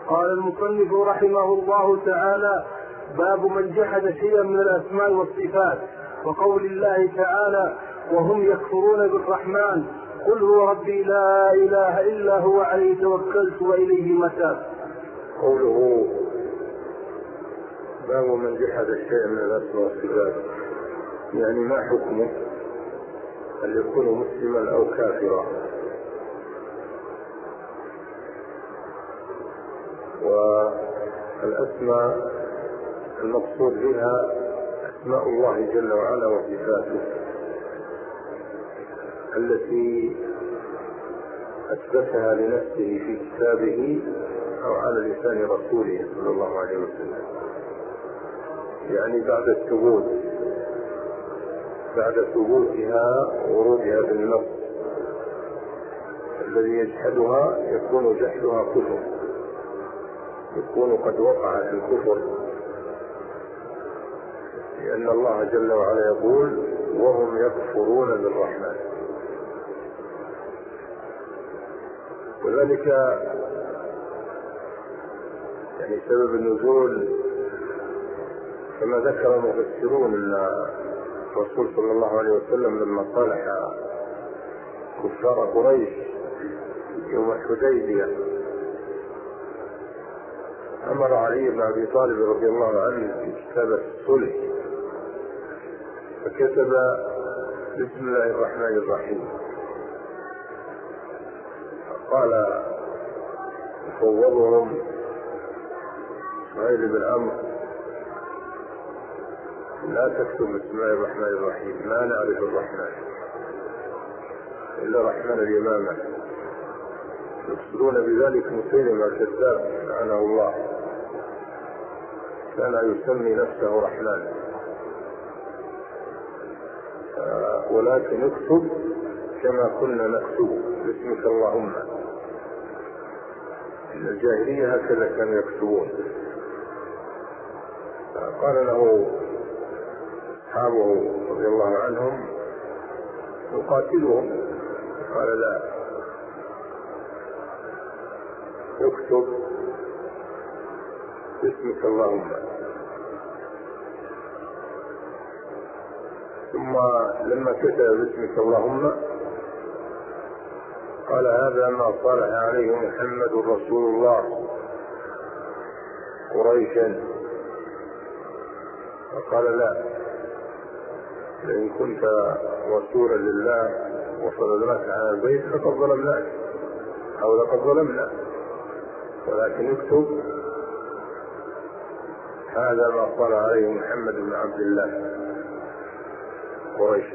قال المصنف رحمه الله تعالى: باب من جحد شيئا من الأسماء والصفات، وقول الله تعالى: وهم يكفرون بالرحمن قل هو ربي لا إله إلا هو عليه توكلت وإليه متاب. قوله باب من جحد شيئا من الأسماء والصفات، يعني ما حكمه؟ هل يكون مسلما أو كافرا؟ والأسماء المقصود بها أسماء الله جل وعلا وصفاته التي أثبتها لنفسه في كتابه أو على لسان رسوله صلى الله عليه وسلم، يعني بعد ثبوتها ورودها بالنص. الذي يجحدها يكون جحدها كفر، يكون قد وقع في الكفر، لأن الله جل وعلا يقول: وهم يكفرون بالرحمن. وذلك يعني سبب النزول كما ذكر المفسرون أن الرسول صلى الله عليه وسلم لما صالح كفار قريش يوم الحديبية أمر علي بن أبي طالب رضي الله عنه بكتابة الصلح، فكتب: بسم الله الرحمن الرحيم. قال فوضهم سهيل بن عمرو: لا تكتب بسم الله الرحمن الرحيم، ما نعرف الرحمن إلا رحمن اليمامة. يقصدون بذلك مسيلمة الكذاب لعنه الله، كان يسمي نفسه رحمن، ولكن اكتب كما كنا نكتب باسمك اللهم. إن الجاهلية هكذا كانوا يكتبون. قال له أصحابه رضي الله عنهم: نقاتلهم. قال: لا، اكتب باسمك اللهم. ثم لما كتب باسمك اللهم قال: هذا ما صالح عليه محمد رسول الله قريشا. فقال: لا، لئن كنت رسولا لله وصددناك على البيت فقد ظلمناك أو لقد ظلمنا، ولكن اكتب هذا ما صالح عليه محمد بن عبد الله قريش.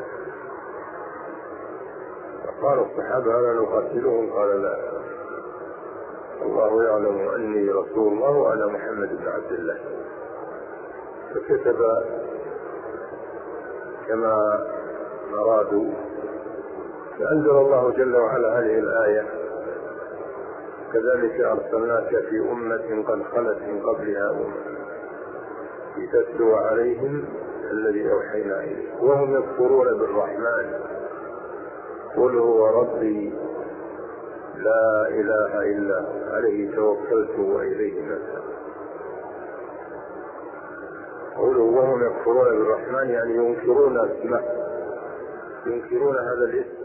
فقال الصحابة: هذا نقاتلهم؟ قال: لا، الله يعلم أني رسول الله وأنا محمد بن عبد الله. فكتب كما أرادوا، فأنزل الله جل وعلا هذه الآية: كذلك أرسلناك في أمة قد خلت من قبلها أمة لتتلو عليهم الذي أوحينا إليك وهم يكفرون بالرحمن قل هو ربي لا إله إلا عليه توكلت وإليه متاب. قوله وهم يكفرون بالرحمن يعني ينكرون اسمه، ينكرون هذا الاسم.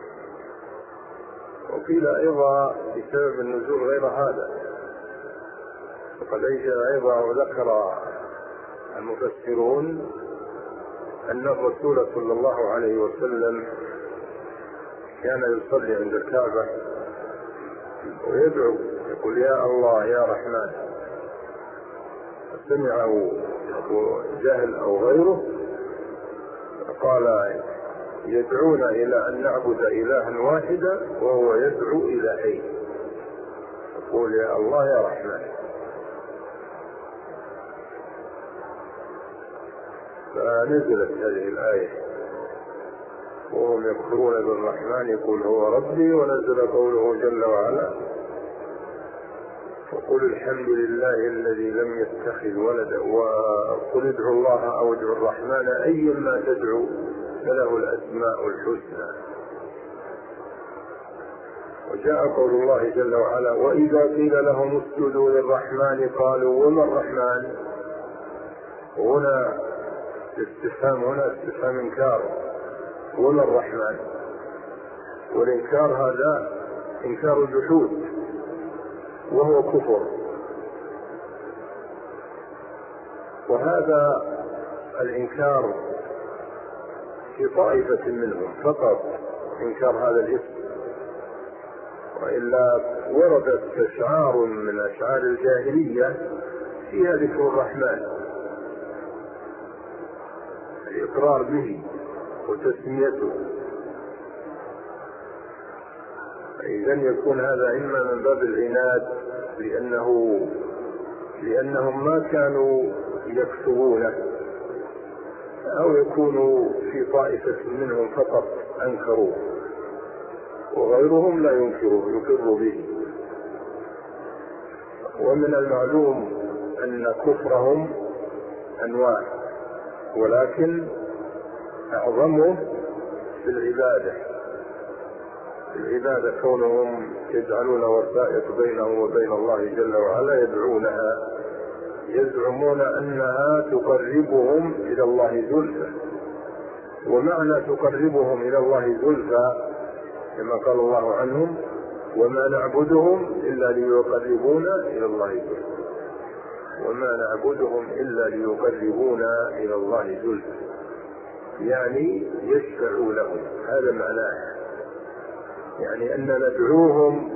وقيل أيضا بسبب النزول غير هذا، وقد أيضا وذكر المفسرون أن الرسول صلى الله عليه وسلم كان يصلي عند الكعبة ويدعو يقول: يا الله يا رحمن. سمعه أبو جهل أو غيره قال: يدعونا إلى أن نعبد إلها واحدا وهو يدعو إلى أين؟ يقول: يا الله يا رحمن. فنزلت هذه الآية وهم يكفرون بالرحمن يقول هو ربي، ونزل قوله جل وعلا: وقل الحمد لله الذي لم يتخذ ولدا وقل ادعوا الله أو ادعوا الرحمن أيما تدعو فله الأسماء الحسنى. وجاء قول الله جل وعلا: وإذا قيل لهم اسجدوا للرحمن قالوا وما الرحمن. هنا استفهام إنكار، وما الرحمن؟ والإنكار هذا إنكار الجحود وهو كفر. وهذا الإنكار في طائفة منهم فقط، إنكار هذا الاسم، وإلا وردت أشعار من أشعار الجاهلية فيها ذكر الرحمن، الإقرار به وتسميته. إذن يكون هذا إما من باب العناد لأنهم ما كانوا يكتبونه، أو يكونوا في طائفة منهم فقط أنكروه وغيرهم لا ينكروه يقر به. ومن المعلوم أن كفرهم أنواع، ولكن أعظمه في العبادة كونهم يجعلون وسائط بينهم وبين الله جل وعلا يدعونها، يزعمون أنها تقربهم إلى الله زلفى. ومعنى تقربهم إلى الله زلفى كما قال الله عنهم: وما نعبدهم إلا ليقربونا إلى الله زلفى. وما نعبدهم إلا ليقربونا إلى الله زلفى، يعني يشفعوا لهم. هذا معناه، يعني أن ندعوهم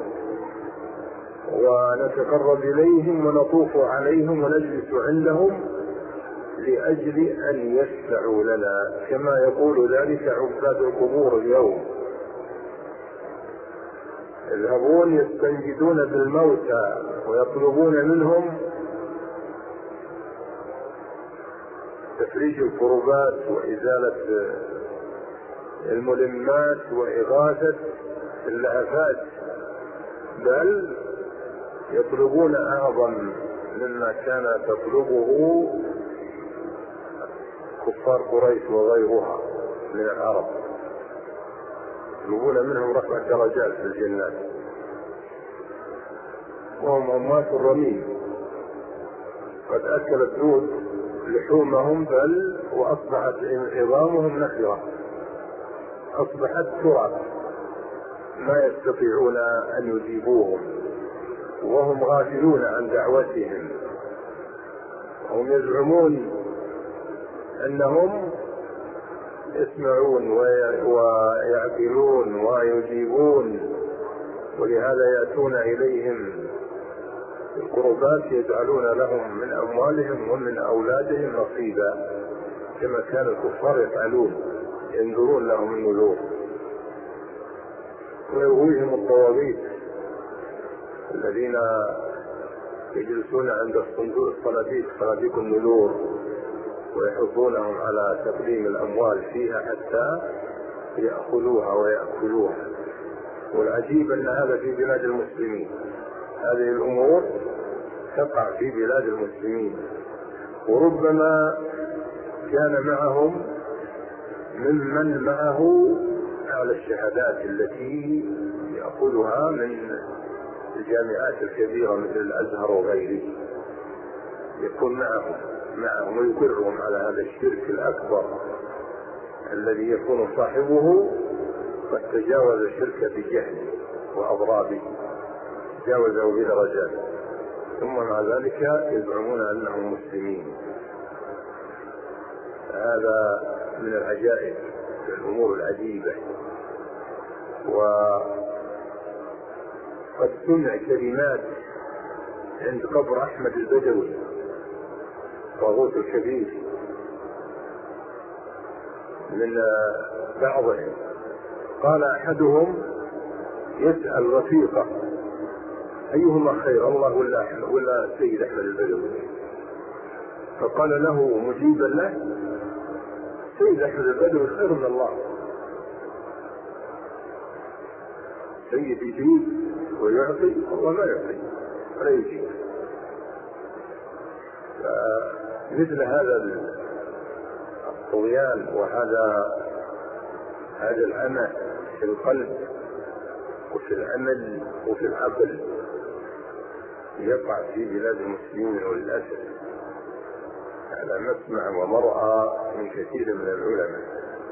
ونتقرب إليهم ونطوف عليهم ونجلس عندهم لأجل أن يشفعوا لنا، كما يقول ذلك عباد القبور اليوم، يذهبون يستنجدون بالموتى ويطلبون منهم تفريج الكربات وإزالة الملمات وإغاثة اللهفات، بل يطلبون أعظم مما كان تطلبه كفار قريش وغيرها من العرب، يطلبون منهم رفع الدرجات في الجنات، وهم أموات الرميم قد أكلت دود لحومهم، بل وأصبحت عظامهم نخرة، أصبحت تراب، ما يستطيعون أن يجيبوهم، وهم غافلون عن دعوتهم. هم يزعمون أنهم يسمعون ويعقلون ويجيبون، ولهذا يأتون إليهم القربات يجعلون لهم من أموالهم ومن أولادهم نصيبا، كما كان الكفار يفعلون، ينذرون لهم النذور. ويغويهم الطواغيت الذين يجلسون عند صناديق النذور ويحضونهم على تقديم الأموال فيها حتى يأخذوها ويأكلوها. والعجيب أن هذا في بلاد المسلمين، هذه الأمور تقع في بلاد المسلمين، وربما كان معهم ممن معه أعلى الشهادات التي يأخذها من الجامعات الكبيرة مثل الأزهر وغيره، يكون معهم ويقرهم على هذا الشرك الأكبر الذي يكون صاحبه قد تجاوز الشرك بجهل وأضرابه، تجاوزه بدرجات، ثم مع ذلك يزعمون أنهم مسلمين. هذا من العجائب، الأمور العجيبة. وقد سمع كلمات عند قبر أحمد البدوي طاغوت الكبير من بعضهم، قال أحدهم يسأل رفيقه: أيهما خير، الله ولا السيد أحمد البدوي؟ فقال له مجيبا له: سيد أحمد البدوي خير من الله. سيد يجيب ويعطي، الله ما يعطي ولا يجيب. مثل هذا الطغيان وهذا العمى في القلب وفي في العمل وفي العقل يقع في بلاد المسلمين وللأسف على مسمع ومرأى من كثير من العلماء،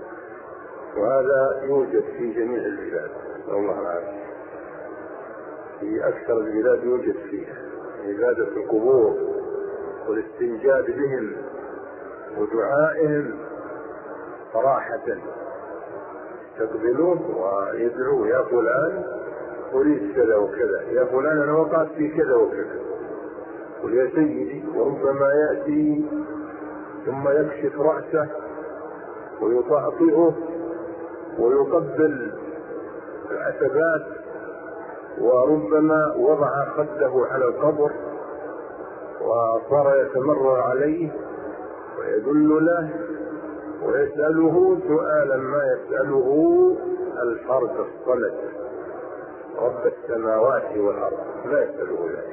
وهذا يوجد في جميع البلاد والله العافية. في أكثر البلاد يوجد فيها عبادة القبور والاستنجاد بهم ودعائهم صراحة، يقبلون ويدعوه يا فلان أريد كذا وكذا، يا فلان أنا وقعت في كذا وكذا، قل يا سيدي. وربما يأتي ثم يكشف رأسه ويطأطئه ويقبل العتبات، وربما وضع خده على القبر وصار يتمرر عليه ويدل له ويسأله سؤالا ما يسأله الفرد الصلد رب السماوات والأرض، لا يسأله ذلك.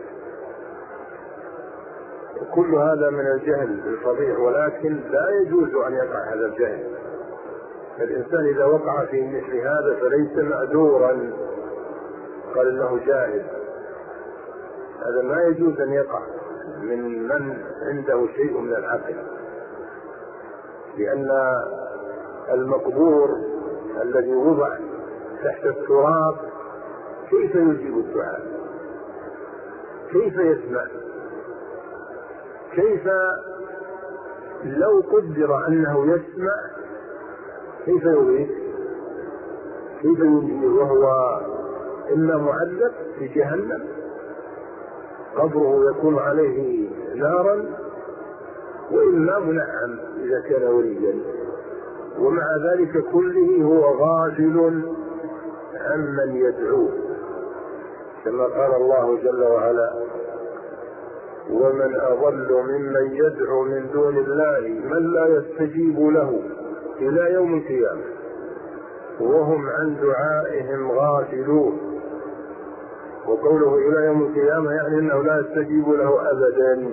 كل هذا من الجهل الفظيع، ولكن لا يجوز أن يقع هذا الجهل. الإنسان إذا وقع في مثل هذا فليس معذورا قال إنه جاهل، هذا ما يجوز أن يقع من عنده شيء من العقل، لأن المقبور الذي وضع تحت التراب كيف يجيب الدعاء؟ كيف يسمع؟ كيف لو قدر أنه يسمع كيف يغيث؟ كيف يجيب وهو إما معذب في جهنم قبره يكون عليه نارا، وإما منعم إذا كان وليا، ومع ذلك كله هو غافل عمن يدعوه، كما قال الله جل وعلا: ومن أضل ممن يدعو من دون الله من لا يستجيب له إلى يوم القيامة وهم عن دعائهم غافلون. وقوله إلى يوم القيامة يعني أنه لا يستجيب له أبدا،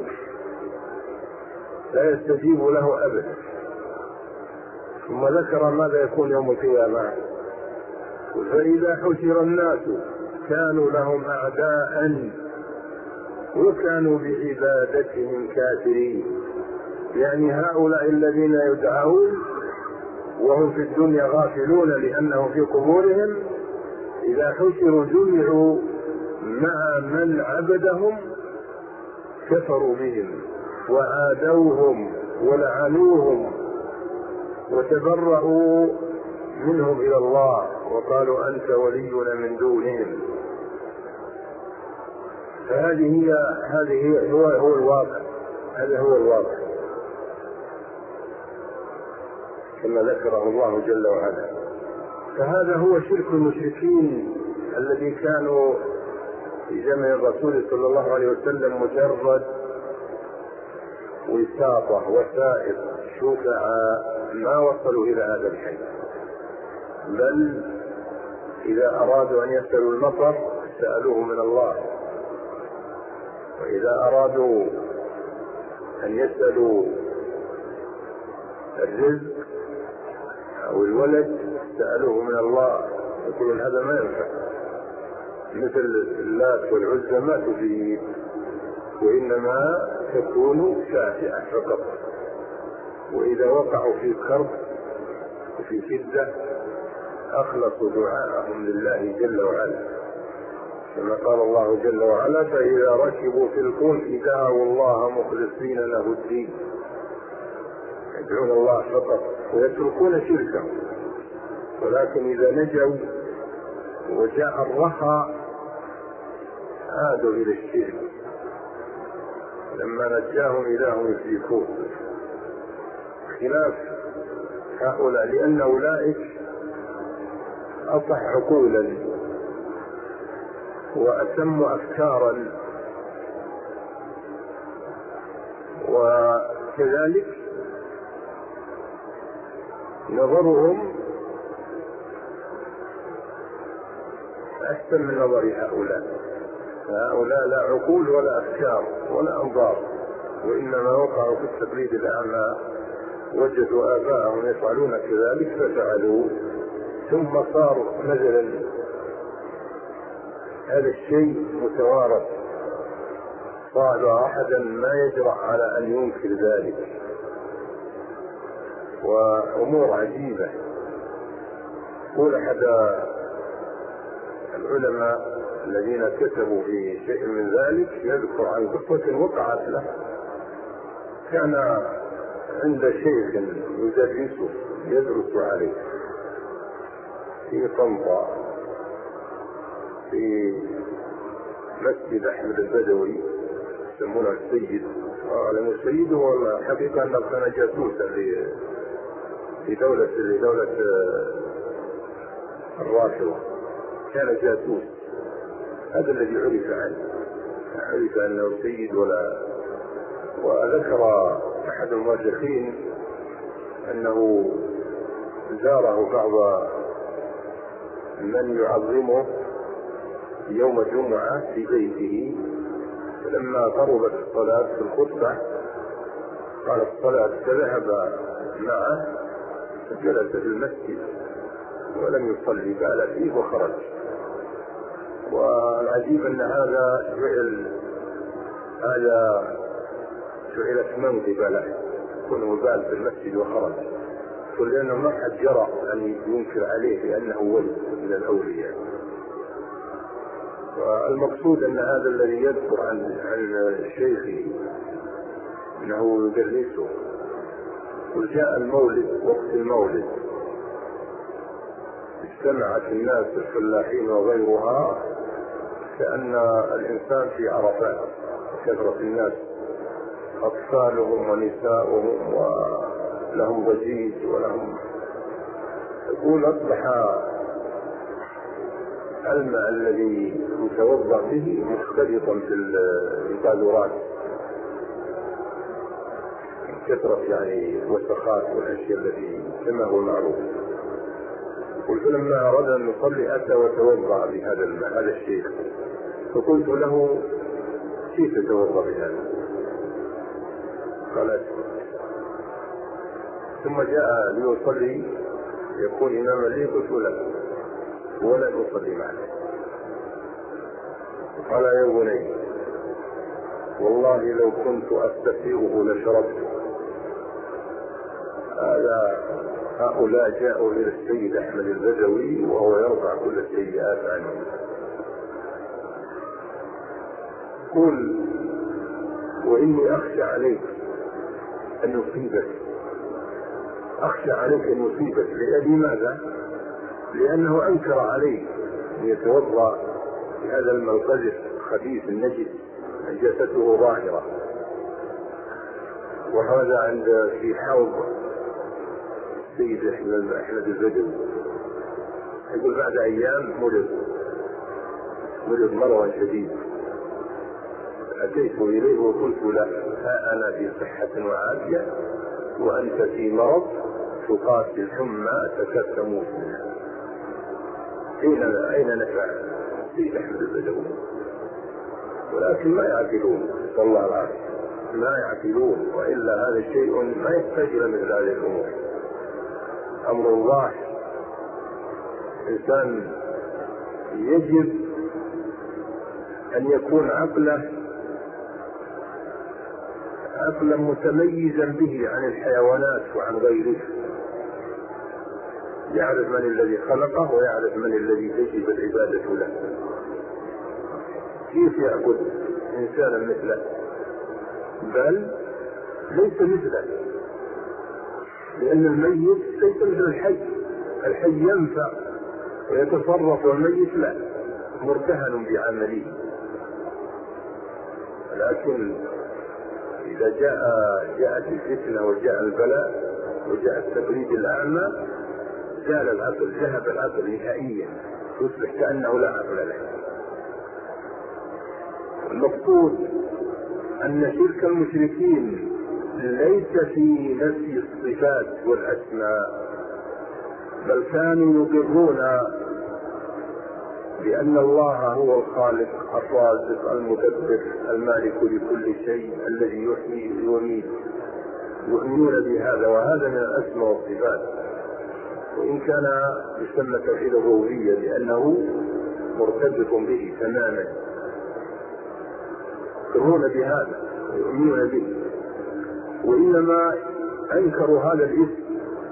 لا يستجيب له أبدا. ثم ذكر ماذا يكون يوم القيامة: فإذا حشر الناس كانوا لهم أعداء وكانوا بعبادتهم كافرين. يعني هؤلاء الذين يدعون وهم في الدنيا غافلون لأنهم في قبورهم، إذا حشروا جمعوا مع من عبدهم كفروا بهم وعادوهم ولعنوهم وتبرأوا منهم إلى الله وقالوا أنت ولينا من دونهم. فهذه هو الواقع، هذا هو الواقع كما ذكره الله جل وعلا. فهذا هو شرك المشركين الذي كانوا في زمن الرسول صلى الله عليه وسلم مجرد وساطة وسائط شفعاء، ما وصلوا إلى هذا الحد، بل إذا أرادوا أن يسألوا المطر سألوه من الله، وإذا أرادوا أن يسألوا الرزق أو الولد سألوه من الله، يقولون هذا ما ينفع، مثل اللات والعزى ما تفيد، وإنما تكون شافعة فقط. وإذا وقعوا في كرب وفي شدة أخلصوا دعاءهم لله جل وعلا، كما قال الله جل وعلا: فإذا ركبوا في الفلك دعوا الله مخلصين له الدين. يدعون الله فقط ويتركون شركه، ولكن إذا نجوا وجاء الرخاء عادوا إلى الشرك لما نجاهم إذا هم يشركون، خلاف هؤلاء، لأن أولئك أصح عقولا وأتم أفكارا، وكذلك نظرهم أحسن من نظر هؤلاء. هؤلاء لا عقول ولا أفكار ولا أنظار، وإنما وقعوا في التقليد الأعمى، وجدوا آباءهم يفعلون كذلك ففعلوا، ثم صاروا مثلا هذا الشيء متوارث، صعب أحدا ما يجرأ على أن ينكر ذلك، وأمور عجيبة. يقول أحد العلماء الذين كتبوا في شيء من ذلك يذكر عن قصة وقعت له. كان عند شيخ يدرسه يدرس عليه في طنطا في مسجد أحمد البدوي يسمونه السيد. لأن السيد هو الحقيقة أنه كان جاسوسا في دولة الرافضة، كان جاسوس. هذا الذي عرف عنه، عرف أنه سيد. وذكر أحد المؤرخين أنه زاره بعض من يعظمه يوم الجمعة في بيته، فلما قربت الصلاة في الخطبة قال الصلاة فذهب معه فجلس في المسجد ولم يصلي، بال فيه وخرج. والعجيب أن هذا جعلت منقبة له، كونه بال في المسجد وخرج، لأنه ما حد جرى أن ينكر عليه لأنه ولي من الأولياء. والمقصود أن هذا الذي يذكر عن شيخه أنه يدرسه، وجاء المولد، وقت المولد اجتمعت الناس الفلاحين وغيرها كأن الإنسان في عرفات، كثرة الناس أطفالهم ونساؤهم ولهم ضجيج ولهم. يقول أصبح الماء الذي يتوضأ به مختلطا في القاذورات، كثرة يعني الوسخات والأشياء التي كما هو معروف. قلت لما أراد أن نصلي أتى وتوضأ بهذا الماء هذا الشيخ، فقلت له كيف تتوضأ بهذا؟ قال ثم جاء ليصلي يكون إماما لي، قلت له ولن أصلي معك. قال يا بني والله لو كنت أستطيعه لشربته. هؤلاء جاءوا إلى السيد أحمد البدوي وهو يرفع كل السيئات عنه. قل وإني أخشى عليك أن يصيبك، أخشى عليك أن يصيبك. لماذا؟ لأنه أنكر عليه أن يتوضأ بهذا الماء القذر الخبيث النجس، نجاسته ظاهرة. وهذا عند في حوض السيد أحمد البدوي. يقول بعد أيام مرض مرضا شديد، أتيت إليه وقلت له ها أنا في صحة وعافية وأنت في مرض تقاتل الحمى تكاد تموت منها، أين نفع السيد أحمد البدوي؟ ولكن ما يعقلون، صلى الله العافية، ما يعقلون. وإلا هذا الشيء ما يحتاج إلى مثل هذه الأمور. أمر الله إنسان يجب أن يكون عقلا متميزا به عن الحيوانات وعن غيره، يعرف من الذي خلقه ويعرف من الذي تجب العبادة له. كيف يعبد إنسانا مثله؟ بل ليس مثله، لأن الميت ليس مثل الحي. الحي ينفع ويتصرف، والميت لا، مرتهن بعمله. لكن إذا جاءت الفتنة وجاء البلاء وجاء التبريد الأعمى زال العقل، ذهب العقل نهائيا، يصبح كأنه لا عقل له. المقصود أن شرك المشركين ليس في نفي الصفات والأسماء، بل كانوا يقرون بأن الله هو الخالق الرازق المدبر المالك لكل شيء الذي يحيي ويميت، يؤمنون بهذا، وهذا من الأسماء والصفات. وإن كان يسمى توحيد الربوبية لأنه مرتبط به تماما، يقرون بهذا ويؤمنون به، وإنما أنكروا هذا الاسم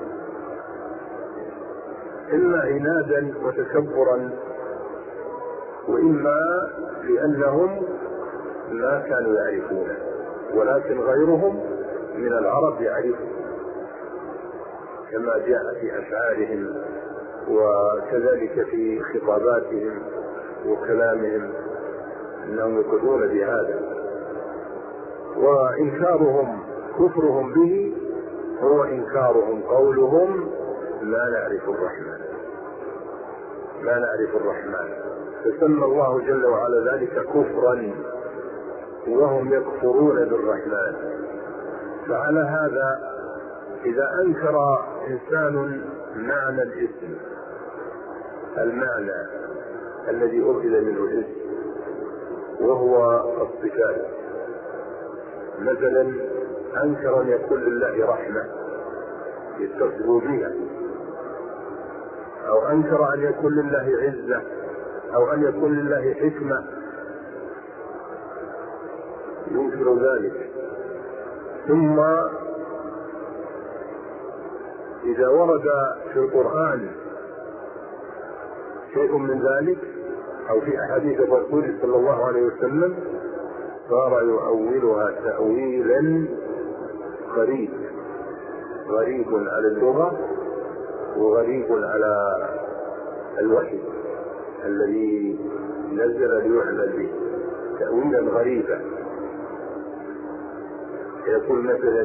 إما عنادا وتكبرا، وإما لأنهم ما كانوا يعرفونه، ولكن غيرهم من العرب يعرفون كما جاء في أشعارهم وكذلك في خطاباتهم وكلامهم أنهم يقرون بهذا. وإنكارهم كفرهم به هو إنكارهم قولهم لا نعرف الرحمن، لا نعرف الرحمن، فسمى الله جل وعلا ذلك كفرا وهم يكفرون بالرحمن. فعلى هذا إذا أنكر إنسان معنى الاسم، المعنى الذي أخذ منه الاسم وهو الصفات، مثلا أنكر أن يكون لله رحمة يتصف بها، أو أنكر أن يكون لله عزة، أو أن يكون لله حكمة، ينكر ذلك. ثم إذا ورد في القرآن شيء من ذلك أو في أحاديث الرسول صلى الله عليه وسلم صار يؤولها تأويلا غريب على اللغة وغريب على الوحي الذي نزل ليعمل به، تأويلا غريبا. يقول مثلا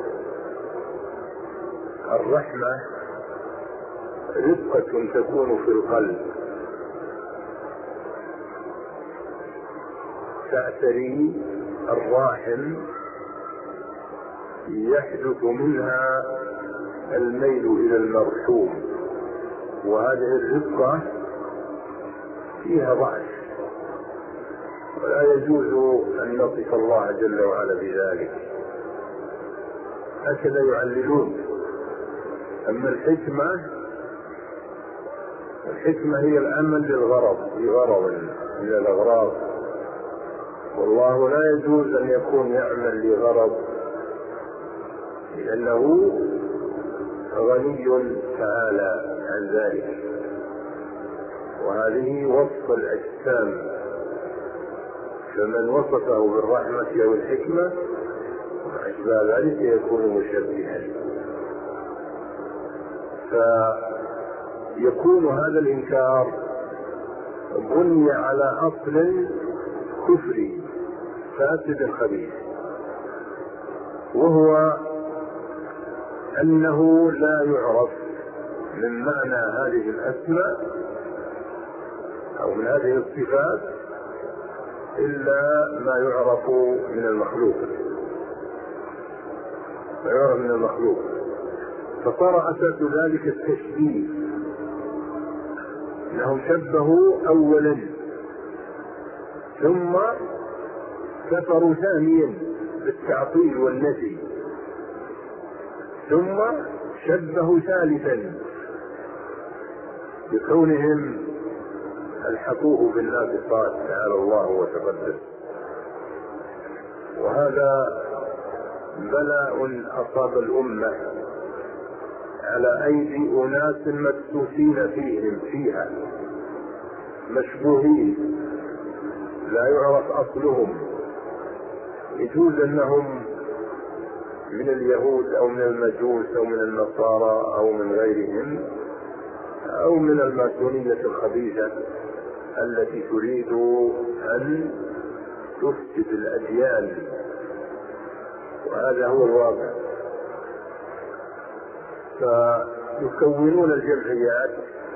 الرحمة رقة تكون في القلب تعتري الراحم يحدث منها الميل إلى المرحوم، وهذه الرقة فيها ضعف، ولا يجوز أن نصف الله جل وعلا بذلك، هكذا يعللون. أما الحكمة هي العمل للغرض، لغرض من الأغراض، والله لا يجوز أن يكون يعمل لغرض لأنه غني تعالى عن ذلك. وهذه وصف الأجسام، فمن وصفه بالرحمة أو الحكمة وأشباه ذلك يكون مشبها. فيكون هذا الإنكار بني على أصل كفري فاسد خبيث، وهو أنه لا يعرف من معنى هذه الأسماء أو من هذه الصفات إلا ما يعرف من المخلوق، ما يعرف من المخلوق. فصار أساس ذلك التشبيه، أنهم شبهوا أولا ثم كفروا ثانيا بالتعطيل والنفي، ثم شبهوا ثالثا بكونهم الحقوه بالناقصات تعالى الله وتقدس. وهذا بلاء أصاب الأمة على أيدي أناس مكسوسين فيها مشبوهين لا يعرف أصلهم. يجوز أنهم من اليهود أو من المجوس أو من النصارى أو من غيرهم أو من الماسونية الخبيثة التي تريد أن تفسد الأديان، وهذا هو الواقع. فيكونون الجمعيات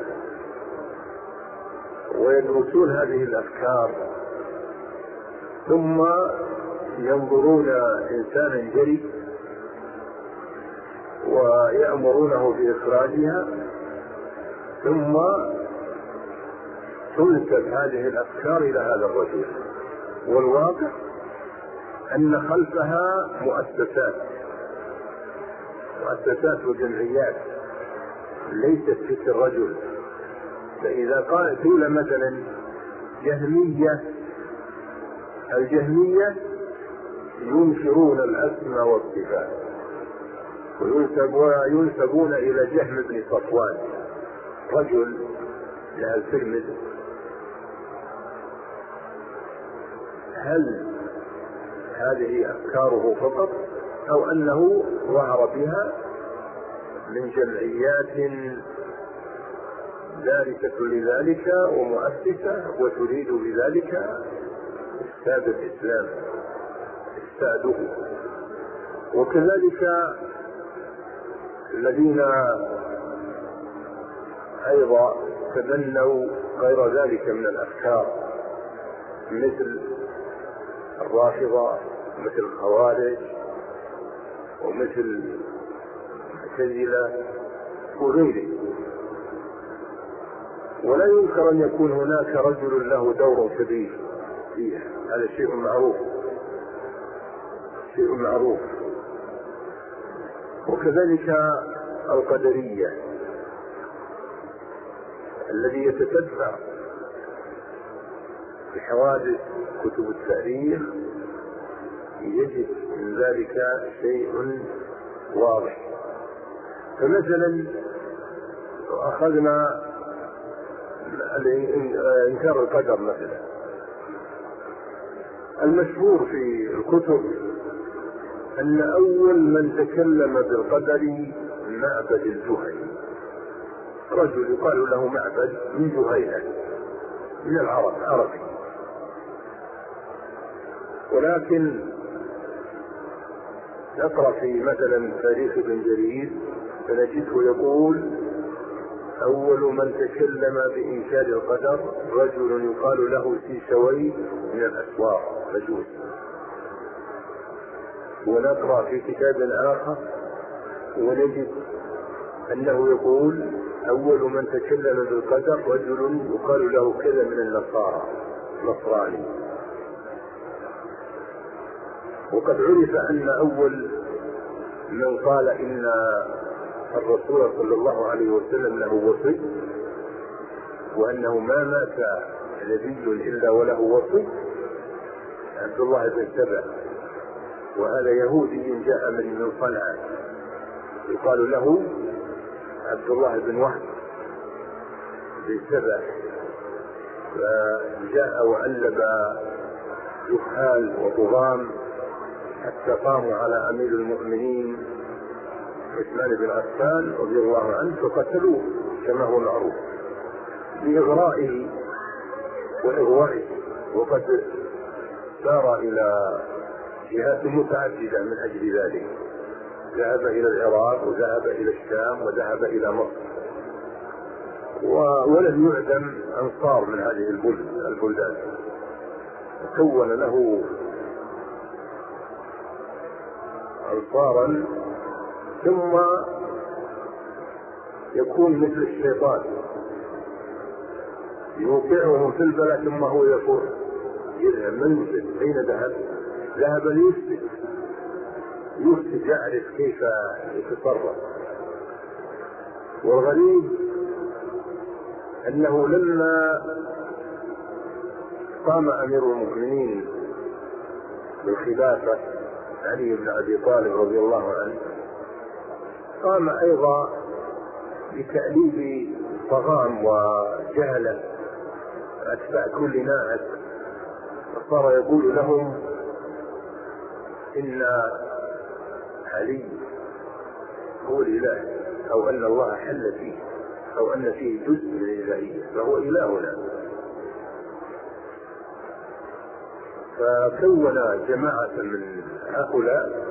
ويدرسون هذه الأفكار، ثم ينظرون إنسانا جريء ويأمرونه بإخراجها، ثم تنسب هذه الأفكار إلى هذا الرجل. والواقع أن خلفها مؤسسات وجمعيات ليست في الرجل. فإذا قيل مثلا الجهمية ينكرون الأسماء والصفات، وينسبون إلى جهم بن صفوان، رجل له الترمذ. هل هذه أفكاره فقط أو أنه ظهر بها من جمعيات دارسة لذلك ومؤسسة وتريد بذلك إفساد الإسلام إفساده؟ وكذلك الذين أيضا تبنوا غير ذلك من الأفكار مثل الرافضة ومثل الخوارج ومثل المعتزلة وغيره. ولا ينكر أن يكون هناك رجل له دور كبير فيها، هذا شيء معروف. وكذلك القدرية الذي يتتبع في حوادث كتب التاريخ يجد من ذلك شيء واضح. فمثلا أخذنا إنكار القدر مثلا، المشهور في الكتب أن أول من تكلم بالقدر معبد الجهني، رجل يقال له معبد من جهينة من العرب، عربي. ولكن نقرأ في مثلا تاريخ ابن جرير فنجده يقول أول من تكلم بإنكار القدر رجل يقال له سيسوي من الأسواق مجوس. ونقرأ في كتاب آخر ونجد أنه يقول أول من تكلم بالقدر رجل يقال له كذا من النصارى نصراني. وقد عرف أن أول من قال إن الرسول صلى الله عليه وسلم له وصي وأنه ما مات نبي إلا وله وصي عبد الله بن سبأ، وهذا يهودي جاء من صنعاء يقال له عبد الله بن وهب بن سبأ، فجاء وألب جهال وطغام حتى قاموا على أمير المؤمنين عثمان بن عفان رضي الله عنه فقتلوه كما هو معروف بإغرائه وإغوائه. وقد سار إلى جهات متعددة من أجل ذلك، ذهب إلى العراق وذهب إلى الشام وذهب إلى مصر، ولم يعدم أنصار من هذه البلدان. كون له أنصارا، ثم يكون مثل الشيطان يوقعهم في البلاء ثم هو يفور يذهب. من يفسد؟ أين ذهب؟ ذهب ليفسد، يعرف كيف يتصرف. والغريب أنه لما قام أمير المؤمنين بالخلافة علي بن أبي طالب رضي الله عنه، قام أيضا بتأليف طغام وجهلة أتباع كل ناعق، فصار يقول لهم إن علي هو الإله، أو أن الله حل فيه، أو أن فيه جزء من الإلهية فهو إلهنا. فكون جماعة من هؤلاء،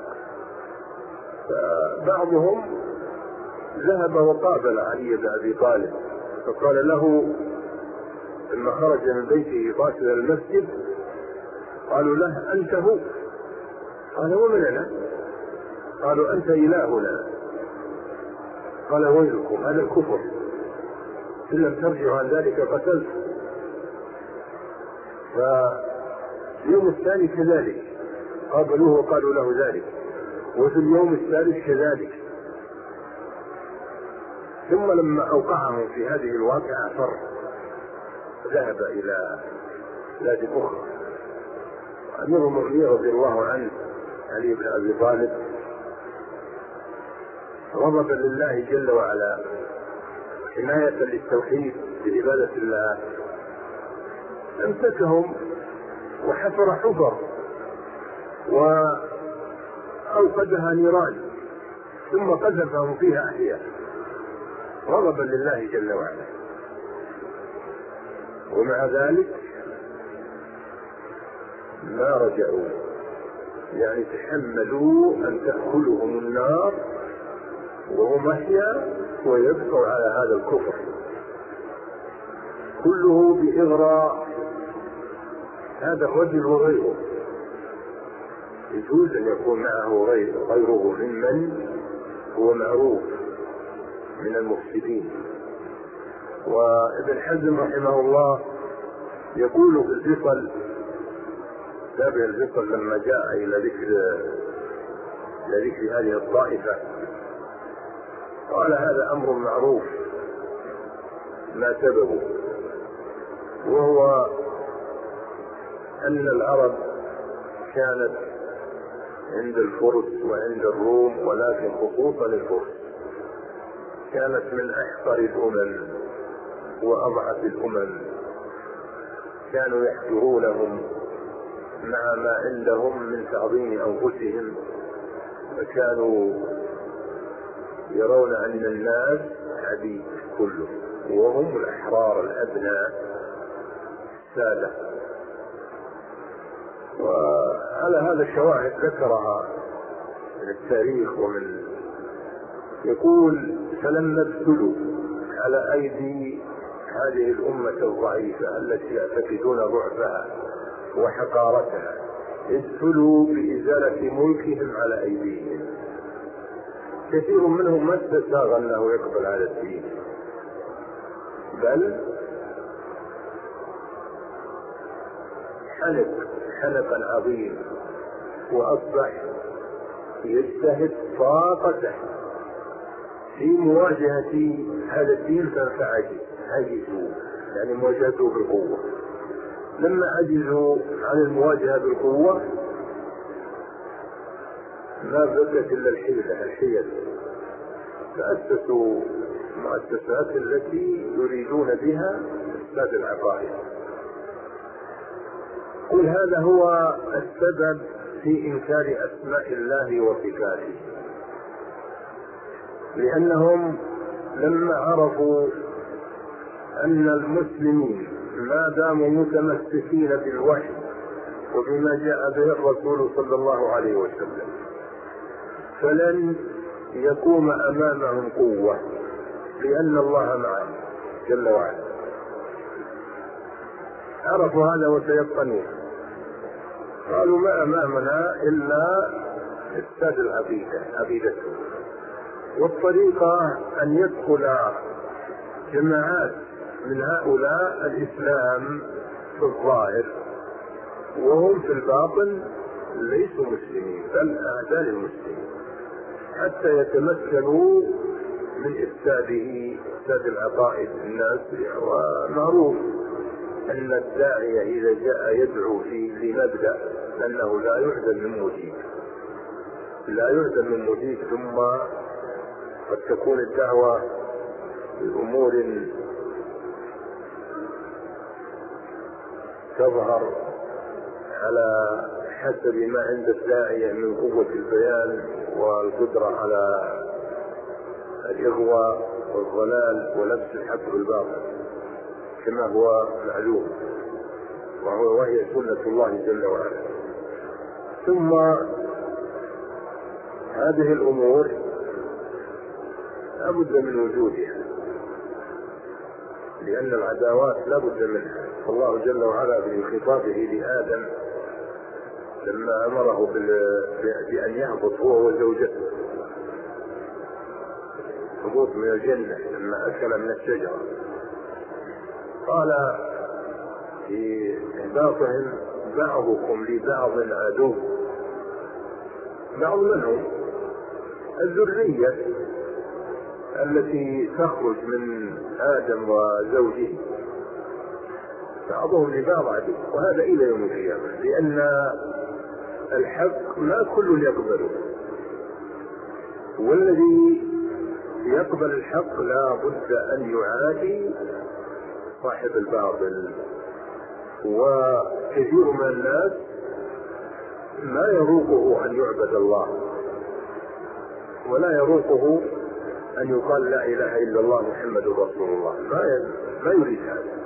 بعضهم ذهب وقابل علي بن أبي طالب فقال له لما خرج من بيته قاتل المسجد، قالوا له أنت هو؟ قال ومن أنا؟ قالوا أنت إلهنا. قال ويلكم هذا الكفر، إن لم ترجعوا عن ذلك قتلت. فاليوم الثاني كذلك قابلوه وقالوا له ذلك، وفي اليوم الثالث كذلك. ثم لما أوقعهم في هذه الواقعة ذهب إلى بلاد أخرى. أمير المؤمنين رضي الله عنه علي بن أبي طالب غضبا لله جل وعلا حماية للتوحيد بعبادة الله أمسكهم وحفر حفر وأوقدها نيران ثم قذفهم فيها أحياء غضبا لله جل وعلا. ومع ذلك ما رجعوا، يعني تحملوا أن تأكلهم النار وهم أحياء ويبقوا على هذا الكفر كله بإغراء هذا الرجل وغيره. يجوز أن يكون معه غيره ممن هو معروف من المفسدين. وابن حزم رحمه الله يقول في الفصل تابع الفصل لما جاء إلى ذكر هذه الطائفة قال هذا أمر معروف ما سببه، وهو أن العرب كانت عند الفرس وعند الروم، ولكن خصوصا الفرس كانت من أحقر الأمم وأضعف الأمم، كانوا يحقرونهم مع ما عندهم من تعظيم أنفسهم، فكانوا يرون أن الناس عبيد كلهم وهم الأحرار الأبناء السادة. وعلى هذا الشواهد ذكرها من التاريخ ومن يقول فلما ابتلوا على أيدي هذه الأمة الضعيفة التي يعتقدون ضعفها وحقارتها ابتلوا بإزالة ملكهم على أيديهم. كثير منهم ما استساغ أنه يقبل على الدين، بل حنقا عظيما وأصبح يجتهد طاقته في مواجهة هذا الدين فعجزوا، يعني مواجهته بالقوة. لما عجزوا عن المواجهة بالقوة ما بقت إلا الحيل، فأسسوا مؤسسات التي يريدون بها إفساد العقائد. قل هذا هو السبب في إنكار أسماء الله وصفاته، لأنهم لما عرفوا أن المسلمين ما داموا متمسكين بالوحي وبما جاء به الرسول صلى الله عليه وسلم فلن يقوم أمامهم قوة، لأن الله معهم جل وعلا. عرفوا هذا وتيقنوا، قالوا ما أمامنا إلا إفساد عقيدته. والطريقة أن يدخل جماعات من هؤلاء الإسلام في الظاهر وهم في الباطن ليسوا مسلمين بل أعداء المسلمين، حتى يتمكنوا من إفساد العقائد الناس. ومعروف أن الداعية إذا جاء يدعو في مبدأ أنه لا يعدم من مجيب، ثم قد تكون الدعوة بأمور تظهر على حسب ما عند الداعية من قوة البيان والقدرة على الإغواء والضلال ولبس الحق بالباطل كما هو معلوم، وهي سنة الله جل وعلا. ثم هذه الأمور لا بد من وجودها، لأن العداوات لا بد منها. الله جل وعلا في خطابه لآدم لما أمره بأن يهبط هو وزوجته هبوط من الجنة لما أكل من الشجرة، قال في إهباطهم بعضكم لبعض عدو. بعض منهم الذرية التي تخرج من آدم وزوجه، بعضهم لبعض عدو، وهذا إلى يوم القيامة، لأن الحق ما كل يقبله، والذي يقبل الحق لا بد أن يعادي صاحب الباطل. وكثير من الناس ما يروقه أن يعبد الله، ولا يروقه أن يقال لا إله إلا الله محمد رسول الله، ما يريد هذا،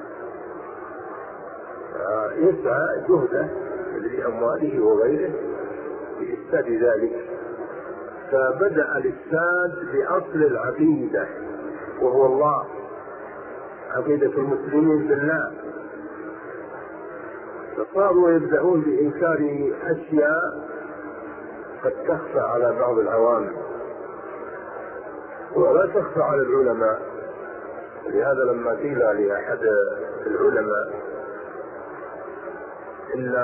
يسعى جهده لأمواله وغيره لإفساد ذلك. فبدأ الإفساد بأصل العقيدة، وهو الله، عقيدة المسلمين بالله، فصاروا يبدأون بإنكار أشياء قد تخفى على بعض العوام ولا تخفى على العلماء. لهذا لما قيل لأحد العلماء إن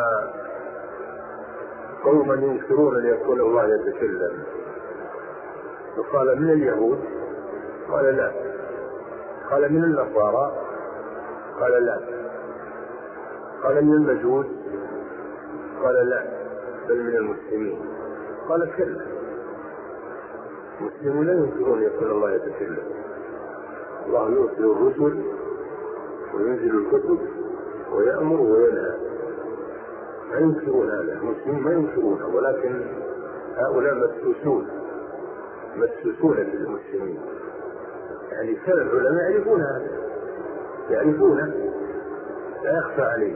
قوما ينكرون أن يكون الله يتكلم، فقال: من اليهود؟ قال: لا. قال: من النصارى؟ قال: لا. قال: من المجوس؟ قال: لا، بل من المسلمين. قال: كلا، المسلمون لا ينكرون أن يكون الله يتكلم، الله يرسل الرسل وينزل الكتب ويأمر وينهى، ما ينكرون هذا، المسلمين ما ينكرونه، ولكن هؤلاء مسوسون للمسلمين. يعني كان العلماء يعرفون هذا، يعرفونه، لا يخفى عليه.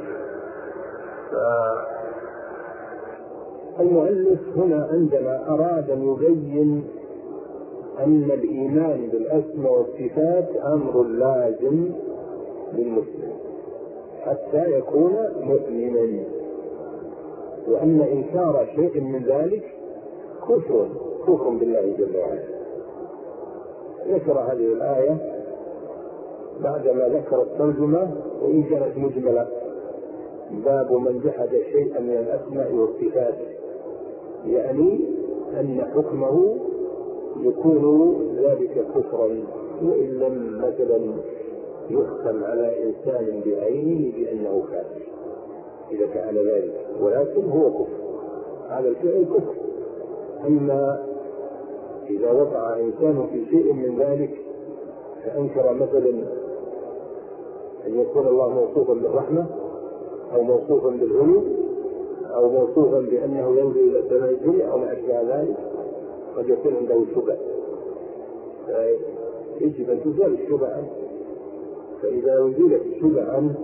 المؤلف هنا عندما أراد أن يبين أن الإيمان بالأسماء والصفات أمر لازم للمسلم حتى يكون مؤمنا، وأن إنكار شيء من ذلك كفر بالله جل وعلا. ذكر هذه الآية بعدما ذكر الترجمة وإن كانت مجملة: باب من جحد شيئا من الأسماء والصفات، يعني أن حكمه يكون ذلك كفرا، وإن لم مثلا يحكم على إنسان بعينه بأنه كافر إذا فعل ذلك، ولكن هو كفر، هذا الفعل كفر. أما إذا وقع إنسان في شيء من ذلك فأنكر مثلا أن يكون الله موصوفا بالرحمة أو موصوفا بالعلو أو موصوفا بأنه ينزل إلى السماء الدنيا أو ما أشبه ذلك، قد يكون عنده شبهة، يجب أن تزال الشبهة عنه. فإذا أزيلت الشبهة عنه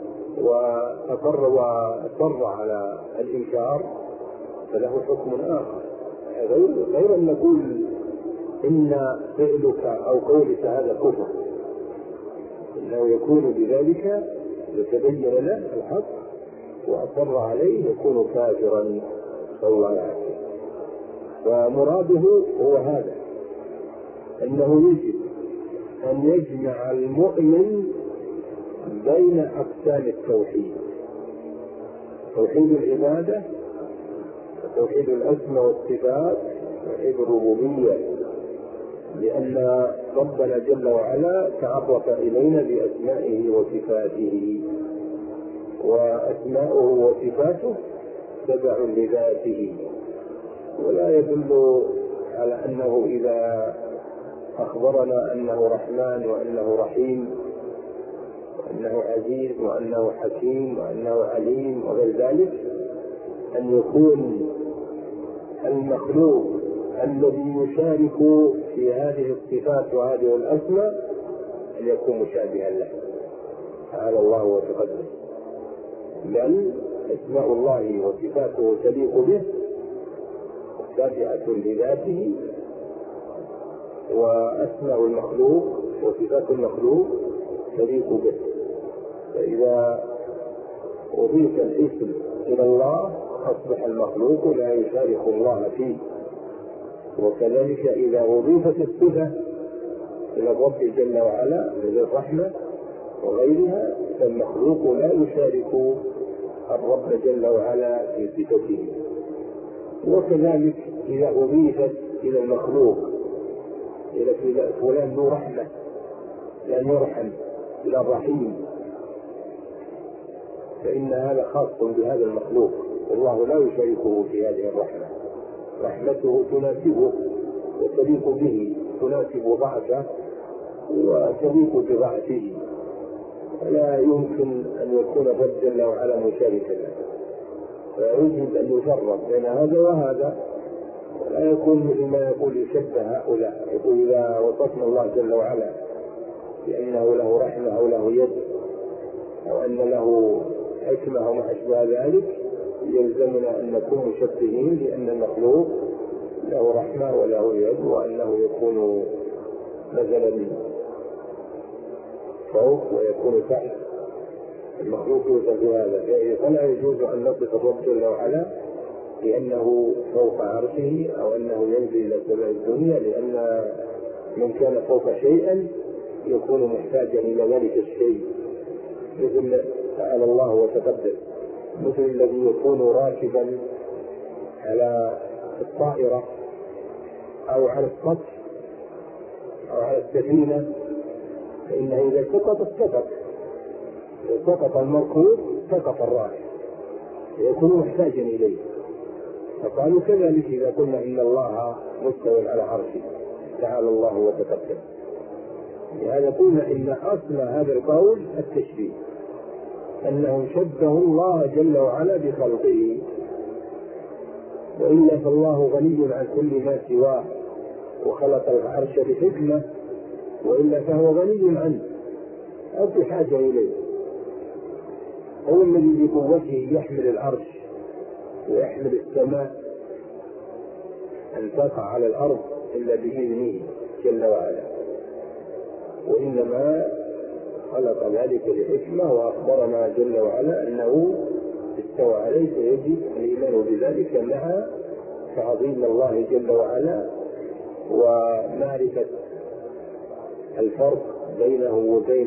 وأصر على الإنكار فله حكم آخر، غير أن نقول إن فعلك أو قولك هذا كفر، إنه يكون بذلك يتبين له الحق وأصر عليه يكون كافرا، فهو يعفر. فمراده هو هذا، أنه يجب أن يجمع المؤمن بين أقسام التوحيد: توحيد العبادة، توحيد الأسماء والصفات، توحيد الربوبية، لأن ربنا جل وعلا تعرف إلينا بأسمائه وصفاته، وأسماؤه وصفاته تبع لذاته، ولا يدل على أنه إذا أخبرنا أنه رحمن وأنه رحيم وأنه عزيز وأنه حكيم وأنه عليم وغير ذلك أن يكون المخلوق الذي يشارك في هذه الصفات وهذه الأسماء أن يكون مشابها له، تعالى الله وتقدم، بل أسماء الله وصفاته تليق به تابعة لذاته، وأسماء المخلوق وصفات المخلوق تليق به. فإذا أضيف الاسم إلى الله أصبح المخلوق لا يشارك الله فيه، وكذلك إذا أضيفت الصفة إلى الرب جل وعلا من الرحمة وغيرها فالمخلوق لا يشارك الرب جل وعلا في صفته. وكذلك إذا أضيفت إلى المخلوق إلى فلان ذو رحمة لأن يرحم إلى الرحيم، فإن هذا خاص بهذا المخلوق، والله لا يشاركه في هذه الرحمة. رحمته تناسبه وتليق به، تناسب ضعفه وتليق بضعفه، ولا يمكن أن يكون الرب جل وعلا مشاركا له، فيجب أن يفرق بين هذا وهذا، ولا يكون مثل ما يقول يشبه هؤلاء، يقول إذا وصفنا الله جل وعلا بأنه له رحمة أو له يد أو أن له حكمة وما أشبه ذلك، يلزمنا أن نكون مشبهين لأن المخلوق له رحمة وله يد، وأنه يكون مثلا فوق ويكون تحت، المخلوق يوصف بهذا، فلا يجوز أن نصف الرب جل وعلا لأنه فوق عرشه أو أنه ينزل إلى سماء الدنيا، لأن من كان فوق شيئا يكون محتاجا إلى ذلك الشيء، مثل تعالى الله وتقدس، مثل الذي يكون راكبا على الطائرة أو على السطح أو على السفينة، فإنه إذا سقط المركوب سقط الراكب، يكون محتاجا إليه. فقالوا كذلك إذا قلنا إن الله مستوى على عرشه تعالى الله وتقدس، لهذا قلنا إن أصل هذا القول التشبيه، أنهم شبهوا الله جل وعلا بخلقه، وإلا فالله غني عن كل ما سواه وخلق العرش بحكمة، وإلا فهو غني عنه أو بحاجة إليه. هو الذي بقوته يحمل العرش ويحمل السماء أن تقع على الأرض إلا بإذنه جل وعلا، وإنما خلق ذلك لحكمة، وأخبرنا جل وعلا أنه استوى عليه، فيجب الإيمان بذلك مع تعظيم الله جل وعلا ومعرفة الفرق بينه وبين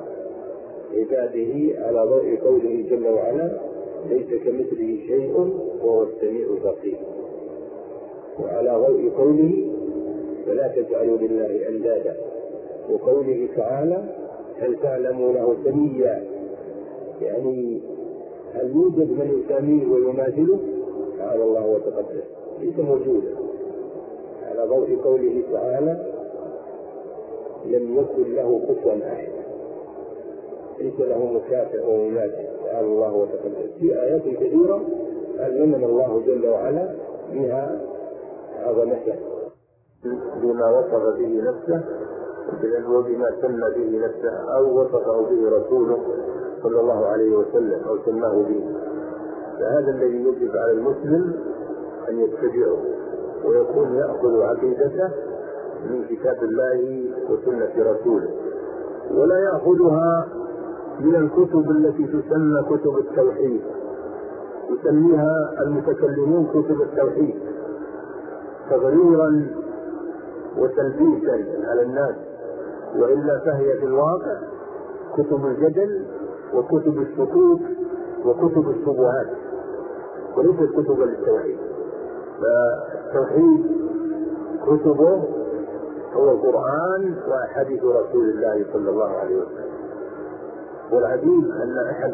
عباده على ضوء قوله جل وعلا ليس كمثله شيء وهو السميع البصير، وعلى ضوء قوله فلا تجعلوا لله أندادا، وقوله تعالى هل تعلم له سميا، يعني هل يوجد من يساميه ويماثله؟ تعالى الله وتقدس، ليس موجودا. على ضوء قوله تعالى لم يكن له كفوا أحد، ليس له مكافئ ومماثل، تعالى الله وتقدس. في آيات كثيرة علمنا الله جل وعلا بها عظمته بما وصف به نفسه وبما سمى به نفسه أو وصفه به رسوله صلى الله عليه وسلم أو سماه به. فهذا الذي يجب على المسلم أن يتبعه ويكون يأخذ عقيدته من كتاب الله وسنة رسوله، ولا يأخذها من الكتب التي تسمى كتب التوحيد، يسميها المتكلمون كتب التوحيد تغريرا وتلبيسا على الناس، وإلا فهي في الواقع كتب الجدل وكتب الشكوك وكتب الشبهات، وليست كتب للتوحيد. فالتوحيد كتبه هو القرآن وأحاديث رسول الله صلى الله عليه وسلم. والعجيب أن أحد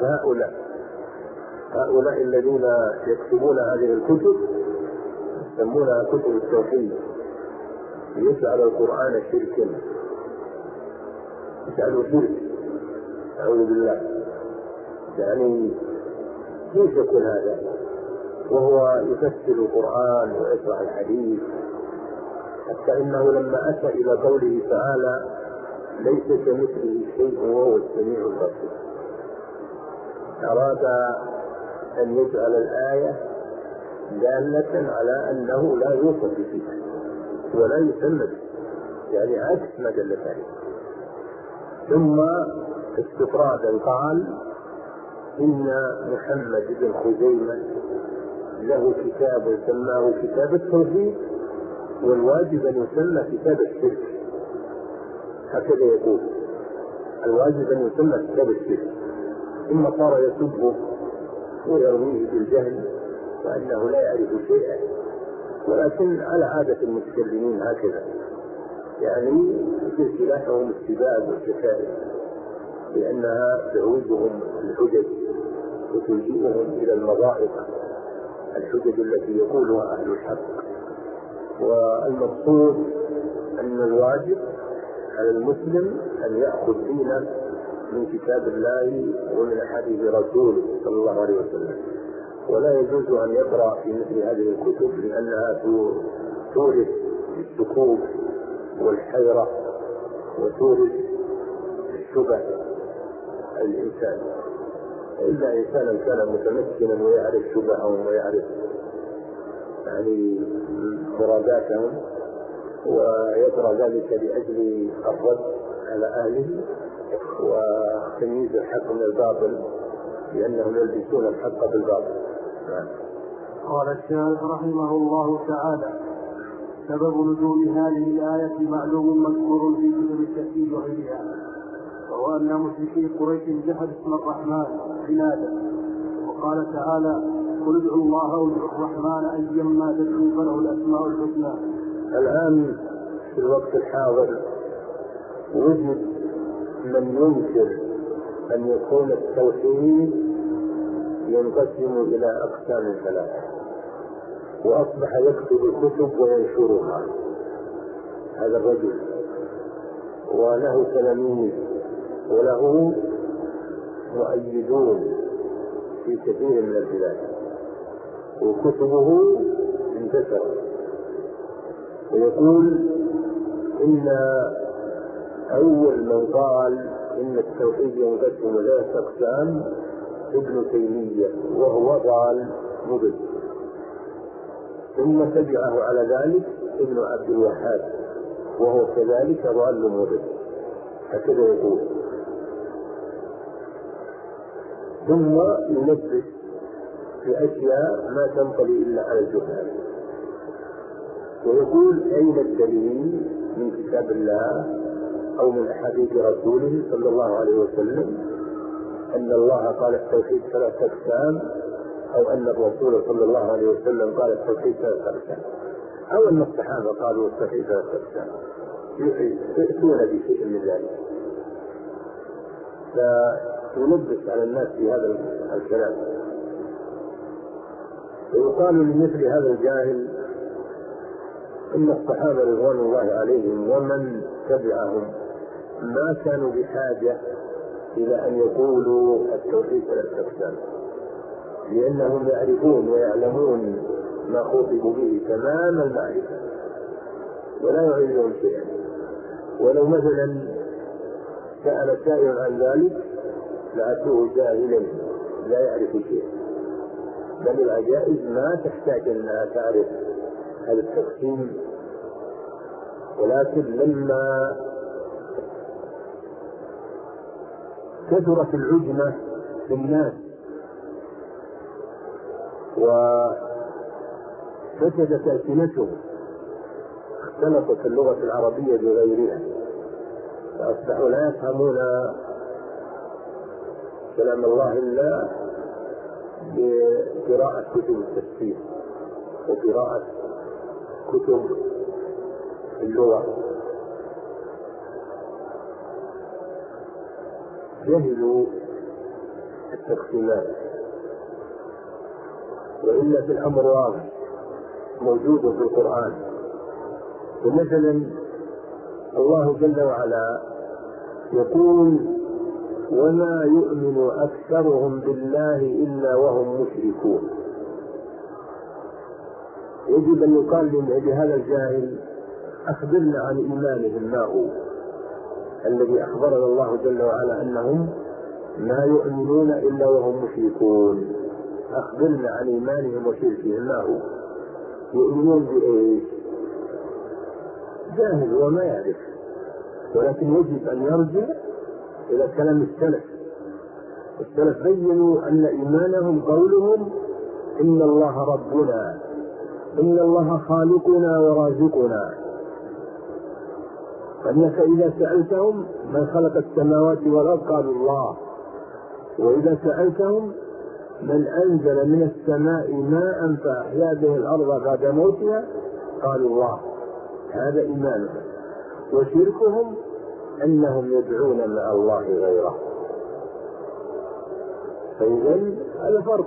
هؤلاء الذين يكتبون هذه الكتب يسمونها كتب التوحيد يجعل القرآن شركا، يجعله شرك، أعوذ بالله. يعني كيف يكون هذا وهو يفسر القرآن ويشرح الحديث؟ حتى إنه لما أتى إلى قوله تعالى ليس كمثله شيء وهو السميع البصير، أراد أن يجعل الآية دالة على أنه لا يوصف فيه ولا يسمى، يعني عكس ما دلت عليه. ثم استطرادا قال إن محمد بن خزيمة له كتاب سماه كتاب التوحيد والواجب أن يسمى كتاب الشرك، هكذا يقول الواجب أن يسمى كتاب الشرك. ثم صار يسبه ويرميه بالجهل وأنه لا يعرف شيئا، ولكن على عادة المتكلمين هكذا، يعني يصير سلاحهم السباب والشتائم لأنها تعوزهم الحجج وتلجئهم إلى المضائق الحجج التي يقولها أهل الحق. والمقصود أن الواجب على المسلم أن يأخذ دينه من كتاب الله ومن حديث رسوله صلى الله عليه وسلم، ولا يجوز أن يقرأ في مثل هذه الكتب لأنها تورث الشكوك والحيرة وتورث الشبه الإنسان، إلا إنسانا كان متمكنا ويعرف شبههم ويعرف يعني مراداتهم ويقرأ ذلك لأجل الرد على أهله وتمييز الحق من الباطل، لأنهم يلبسون الحق بالباطل. قال الشارح رحمه الله تعالى: سبب نزول هذه الآية معلوم مذكور في كتب التفسير وغيرها، وهو أن مشركي قريش جحدوا اسم الرحمن عنادا، وقال تعالى: قل ادعوا الله او ادعوا الرحمن ايما تدعوا فله الاسماء الحسنى. الان في الوقت الحاضر وجد من ينكر ان يكون التوحيد ينقسم الى اقسام ثلاثه، واصبح يكتب الكتب وينشرها هذا الرجل، وله تلاميذ وله مؤيدون في كثير من البلاد، وكتبه انتشرت، ويقول إن أول من قال إن التوحيد ينقسم إلى أقسام ابن تيمية، وهو ضال مضل، ثم تبعه على ذلك ابن عبد الوهاب وهو كذلك ضال مضل، هكذا يقول. ثم يلبس في أشياء ما تنطلي إلا على الجهال، ويقول: أين الدليل من كتاب الله أو من أحاديث رسوله صلى الله عليه وسلم أن الله قال التوحيد ثلاثة أقسام، أو أن الرسول صلى الله عليه وسلم قال التوحيد ثلاثة أقسام، أو أن الصحابة قالوا التوحيد ثلاثة أقسام، يأتون بشيء من ذلك، فيلبس على الناس في هذا الكلام. ويقال لمثل هذا الجاهل إن الصحابة رضوان الله عليهم ومن تبعهم ما كانوا بحاجة إلى أن يقولوا التوحيد ثلاثة أقسام، لأنهم يعرفون ويعلمون ما خطبوا به تمام المعرفة ولا يعيدون شيئا. ولو مثلا سأل سائل عن ذلك لأتوه جاهلا لا يعرف شيئا، بل العجائز ما تحتاج أنها تعرف هذا التقسيم، ولكن لما كثرت العجمة في الناس وفسدت ألسنتهم اختلطت اللغة العربية بغيرها، فأصبحوا لا يفهمون كلام الله إلا بقراءة كتب التفسير وقراءة كتب اللغة. جهلوا التقسيمات، وإلا في الأمر واضح موجود في القرآن. ومثلا الله جل وعلا يقول: وما يؤمن أكثرهم بالله إلا وهم مشركون. يجب أن يقال لهذا الجاهل: أخبرنا عن إيمانهم ما هو، الذي أخبرنا الله جل وعلا أنهم ما يؤمنون إلا وهم مشركون. أخبرنا عن إيمانهم وشركهم ما هو، يؤمنون بإيش؟ جاهل وما يعرف، ولكن يجب أن يرجع إلى كلام السلف. السلف بينوا أن إيمانهم قولهم: إن الله ربنا، إن الله خالقنا ورازقنا. فإنك إذا سألتهم من خلق السماوات والأرض قالوا الله، وإذا سألتهم من أنزل من السماء ماء فأحيا به الأرض بعد موتها قالوا الله. هذا إيمانهم. وشركهم أنهم يدعون مع الله غيره. فإذا هذا فرق.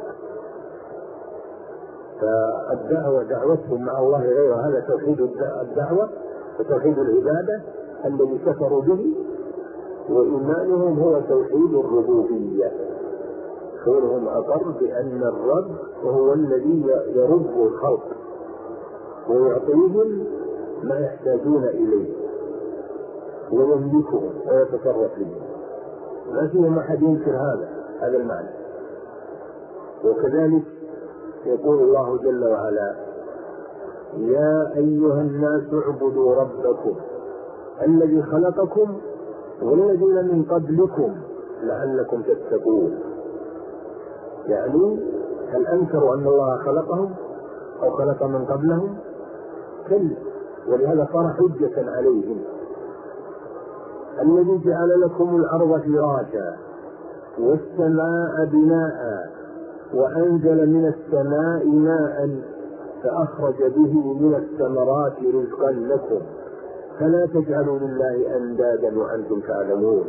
فالدعوة دعوتهم مع الله غير هذا توحيد الدعوة وتوحيد العبادة الذي كفروا به، وإيمانهم هو توحيد الربوبية، كونهم أقر بأن الرب وهو الذي يرب الخلق ويعطيهم ما يحتاجون إليه ويملكهم ويتصرف بهم. ما فيهم أحد ينكر هذا المعنى. وكذلك يقول الله جل وعلا: يا أيها الناس اعبدوا ربكم الذي خلقكم والذين من قبلكم لعلكم تتقون. يعني هل أنكروا أن الله خلقهم أو خلق من قبلهم؟ كلا، ولهذا صار حجة عليهم. الذي جعل لكم الأرض فراشا والسماء بناء وأنزل من السماء ماء فأخرج به من الثمرات رزقا لكم فلا تجعلوا لله أندادا وأنتم تعلمون.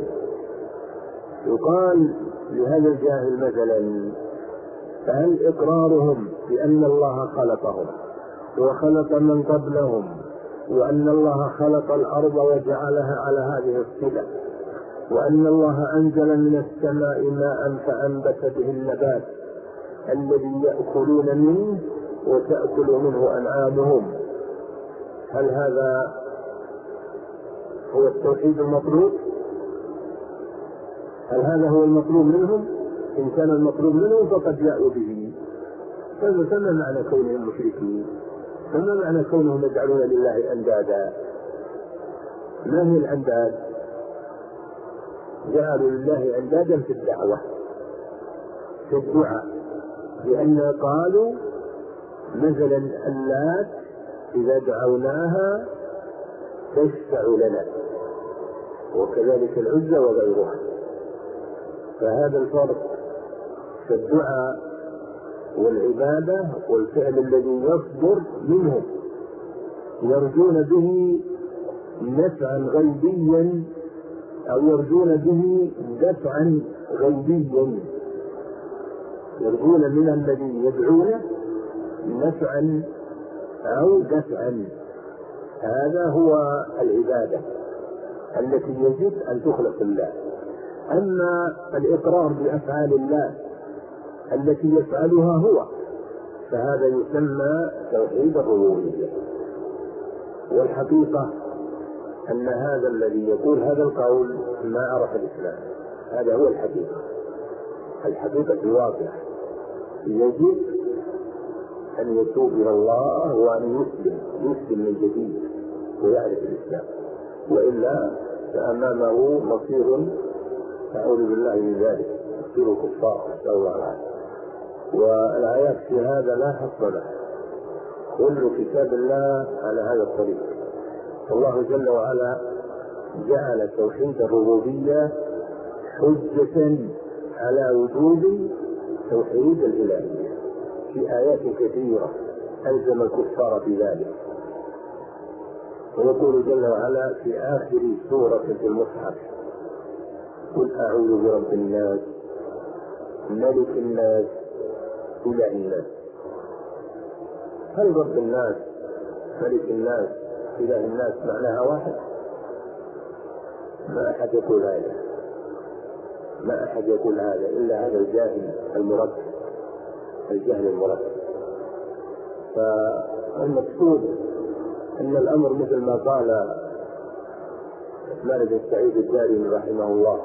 يقال لهذا الجاهل مثلا: فهل إقرارهم بأن الله خلقهم وخلق من قبلهم وأن الله خلق الأرض وجعلها على هذه الصلة وأن الله أنزل من السماء ماء فأنبت به النبات الذي يأكلون منه وتأكل منه أنعامهم، هل هذا هو التوحيد المطلوب؟ هل هذا هو المطلوب منهم؟ إن كان المطلوب منهم فقد جاءوا به. فما معنى كونهم مشركين؟ فما معنى كونهم يجعلون لله أندادا؟ ما هي الأنداد؟ جعلوا لله أندادا في الدعوة في الدعاء، لأن قالوا مثلا اللات إذا دعوناها تشفع لنا، وكذلك العزى وغيرها. فهذا الفرق في الدعاء والعبادة والفعل الذي يصدر منهم، يرجون به نفعا غيبيا أو يرجون به دفعا غيبيا، يرجون من الذي يدعونه نفعا أو دفعا. هذا هو العبادة التي يجب أن تخلص الله. أما الإقرار بأفعال الله التي يفعلها هو فهذا يسمى توحيد الربوبية. والحقيقة أن هذا الذي يقول هذا القول ما عرف الإسلام، هذا هو الحقيقة الواضحة. يجب أن يتوب إلى الله وأن يسلم من جديد ويعرف الإسلام، وإلا فأمامه مصير أعوذ بالله من ذلك، مصير كفار نسأل الله العافية. والآيات في هذا لا حصر لها، كل كتاب الله على هذا الطريق. الله جل وعلا جعل توحيد الربوبية حجة على وجوب توحيد الإلهية في آيات كثيرة ألزم الكفار في ذلك. ويقول جل وعلا في آخر سورة في المصحف: قل أعوذ برب الناس ملك الناس إله الناس. هل رب الناس ملك الناس إله الناس معناها واحد؟ ما أحد يقول هذا، ما أحد يقول هذا إلا هذا الجاهل المركب، الجهل المركب. فالمقصود أن الأمر مثل ما قال عثمان بن سعيد الدارمي رحمه الله،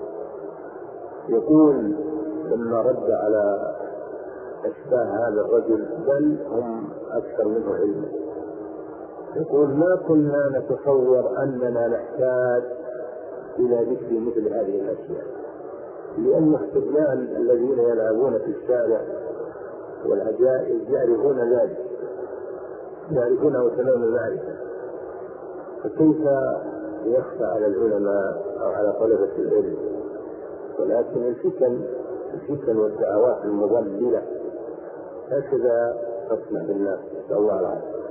يقول لما رد على أشباه هذا الرجل بل هم أكثر منه علما، يقول: ما كنا نتصور أننا نحتاج إلى ذكر مثل هذه الأشياء، لأن استغلال الذين يلعبون في الشارع والعجائز يعرفون ذلك، يعرفونه تمام المعرفة، فكيف يخفى على العلماء أو على طلبة العلم؟ ولكن الفتن والدعوات المضللة هكذا تصنع بالناس، نسأل الله العافية.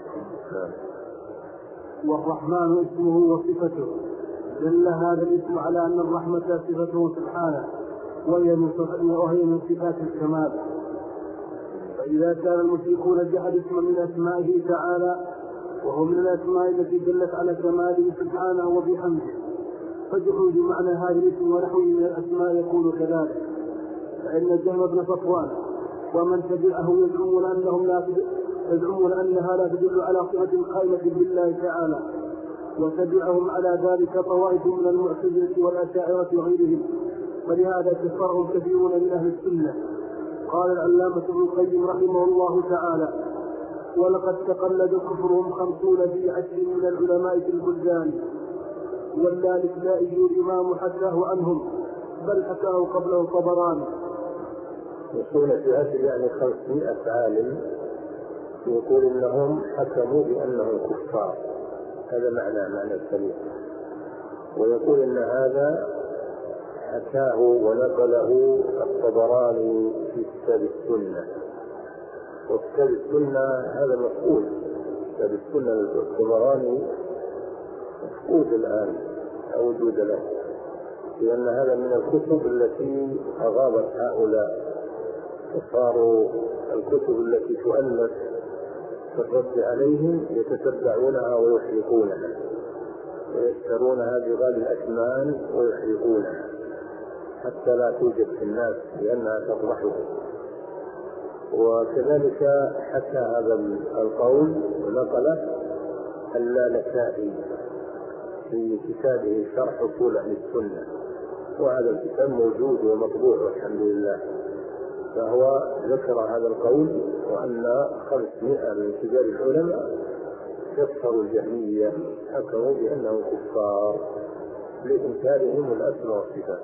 والرحمن اسمه وصفته، دل هذا الاسم على أن الرحمة صفته سبحانه، وهي من صفات الكمال. فإذا كان المشركون جحد اسما من أسمائه تعالى وهو من الأسماء التي دلت على كماله سبحانه وبحمده، فجحود معنى هذا الاسم ونحوه من الأسماء يكون كذلك. فإن جهم بن صفوان ومن تبعه يزعمون أنها لا تدل على صفة قائمة بالله تعالى، وتبعهم على ذلك طوائف من المعتزلة والأشاعرة وغيرهم، ولهذا كفرهم كثيرون من أهل السنة. قال العلامة ابن القيم رحمه الله تعالى: ولقد تقلد كفرهم 50 في 10 من العلماء في البلدان، والذلك لا يجوز الإمام حكاه عنهم بل حكاه قبله طبراني. يقول في هذه يعني 500 عالم يقول انهم حكموا بانهم كفار، هذا معنى الكلمة. ويقول ان هذا حكاه ونقله الطبراني في كتاب السنة، وكتاب السنة هذا مفقود، كتاب السنة الطبراني مفقود الآن لا وجود له، لأن هذا من الكتب التي أغابت هؤلاء، وصاروا الكتب التي تؤلف في الرد عليهم يتتبعونها ويحرقونها، ويشترونها بغالي الأثمان ويحرقونها حتى لا توجد في الناس لأنها تفضحهم. وكذلك حتى هذا القول ونقله اللالكائي في كتابه شرح أصول أهل السنة، وهذا الكتاب موجود ومطبوع والحمد لله. فهو ذكر هذا القول، وأن 500 من كبار العلماء كفروا الجهمية، حكموا بأنهم كفار لإنكارهم الأسماء والصفات.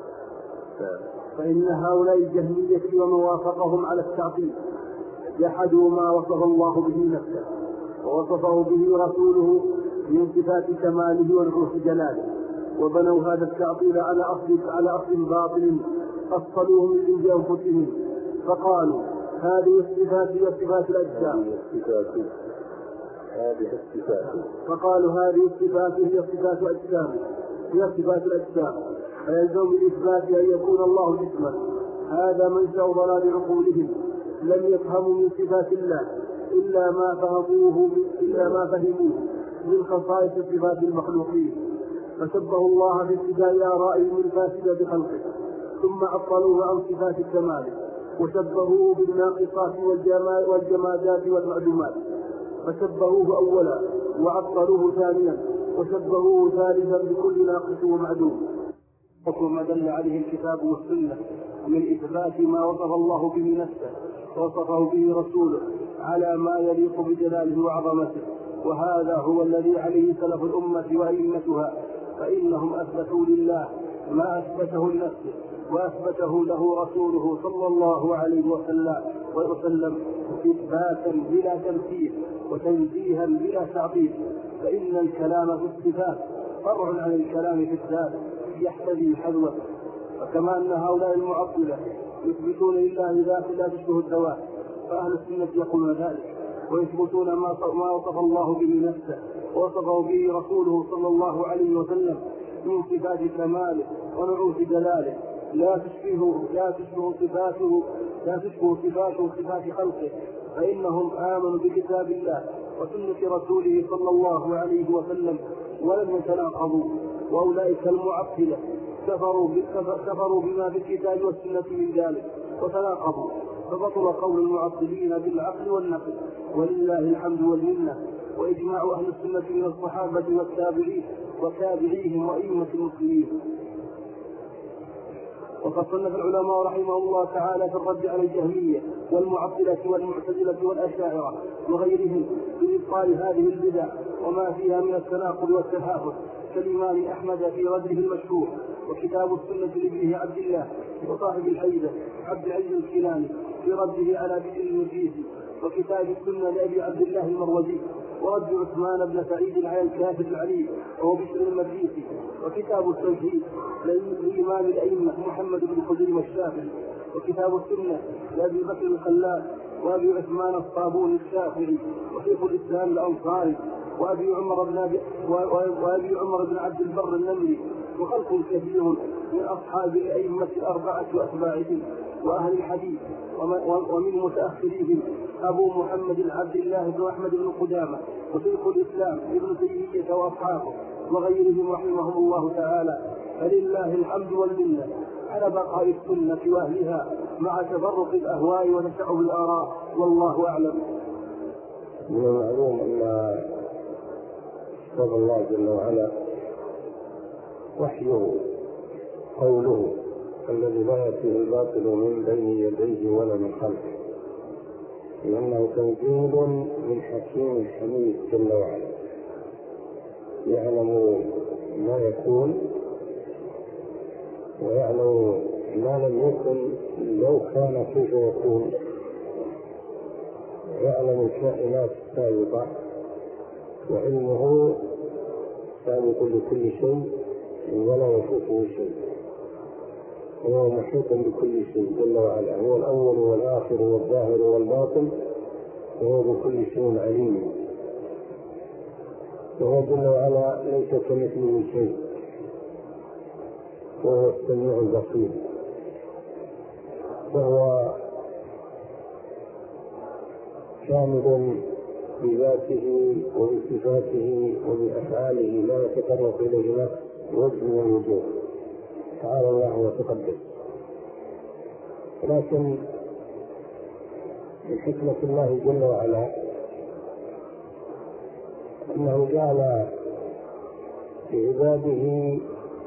فإن هؤلاء الجهمية ومن وافقهم على التعطيل جحدوا ما وصف الله به نفسه ووصفه به رسوله من صفات كماله ونعوت جلاله، وبنوا هذا التعطيل على أصل باطل أصلوه من عند أنفسهم، فقالوا هذه الصفات هي صفات الأجسام، فقالوا هذه الصفات هي صفات الأجسام، فيلزم بالإثبات أن يكون الله جسما. هذا منشأ ضلال عقولهم، لم يفهموا من صفات الله إلا ما فهموه من خصائص صفات المخلوقين، فشبهوا الله باتباع آرائهم الفاسدة بخلقه، ثم عطلوه عن صفات كماله، وشبهوه بالناقصات والجمادات والمعدومات، فشبهوه أولا وعطلوه ثانيا وشبهوه ثالثا بكل ناقص ومعدوم. وما دل عليه الكتاب والسنة من إثبات ما وصف الله به نفسه ووصفه به رسوله على ما يليق بجلاله وعظمته، وهذا هو الذي عليه سلف الأمة وأئمتها، فإنهم أثبتوا لله ما أثبته لنفسه وأثبته له رسوله صلى الله عليه وسلم إثباتا بلا تمثيل وتنزيها بلا تعطيل. فإن الكلام في الصفات فرع عن الكلام في الذات يحتذي حذوه. وكما أن هؤلاء المعطلة يثبتون لله ذات لا تشبه الذوات، فأهل السنة يقولون ذلك ويثبتون ما وصف الله به نفسه ووصفه به رسوله صلى الله عليه وسلم من صفات كماله ونعوت جلاله لا تشبه صفاته صفات خلقه، فإنهم آمنوا بكتاب الله وسنة رسوله صلى الله عليه وسلم ولم يتناقضوا. وأولئك المعطلة كفروا بما في الكتاب والسنة من ذلك وتناقضوا، فبطل قول المعطلين بالعقل والنقل، ولله الحمد والمنة. وإجماع أهل السنة من الصحابة والتابعين وتابعيهم وأئمة المسلمين. وقد صنف العلماء رحمه الله تعالى في الرد على الجهمية والمعطلة والمعتزلة والأشاعرة وغيرهم بإبطال هذه البدع وما فيها من التناقض والتحافظ، كالإمام أحمد في رده المشهور، وكتاب السنة لابنه عبد الله وصاحب الحيدة عبد العزيز الكيلاني في رده على بشر المجيسي، وكتاب السنة لأبي عبد الله المروزي، ورد عثمان بن سعيد على الكافر العليم وهو بشر المجيسي، وكتاب التوحيد لإمام الأئمة محمد بن خزيمة الشافعي، وكتاب السنة لأبي بكر الخلال وأبي عثمان الصابوني الشافعي وشيخ الإسلام الأنصاري وأبي عمر بن عبد البر النمري وخلق كثير من أصحاب الأئمة الأربعة وأتباعهم وأهل الحديث ومن متأخريهم أبو محمد عبد الله بن أحمد بن قدامة وشيخ الإسلام ابن تيمية وأصحابه وغيرهم رحمهم الله تعالى. فلله الحمد والمنة على بقاء السنة وأهلها مع تفرق الأهواء وتشعب الآراء، والله أعلم. من المعلوم أن كتاب الله جل وعلا وحيه قوله الذي لا يأتيه الباطل من بين يديه ولا من خلفه، لأنه تنزيل من حكيم حميد جل وعلا يعلم ما يكون ويعلم ما لم يكن لو كان كيف يكون، يعلم الكائنات السابقة، وعلمه سابق لكل شيء ولا يفوته شيء، هو محيط بكل شيء جل وعلا، هو الأول والآخر والظاهر والباطن، وهو بكل شيء عليم، وهو جل وعلا ليس كمثله شيء، وهو السميع البصير، وهو كامل بذاته وبصفاته وبأفعاله لا يتطرق إليه نفس وجه ووجوه، تعالى الله وتقدس. لكن من حكمة الله جل وعلا أنه جعل لعباده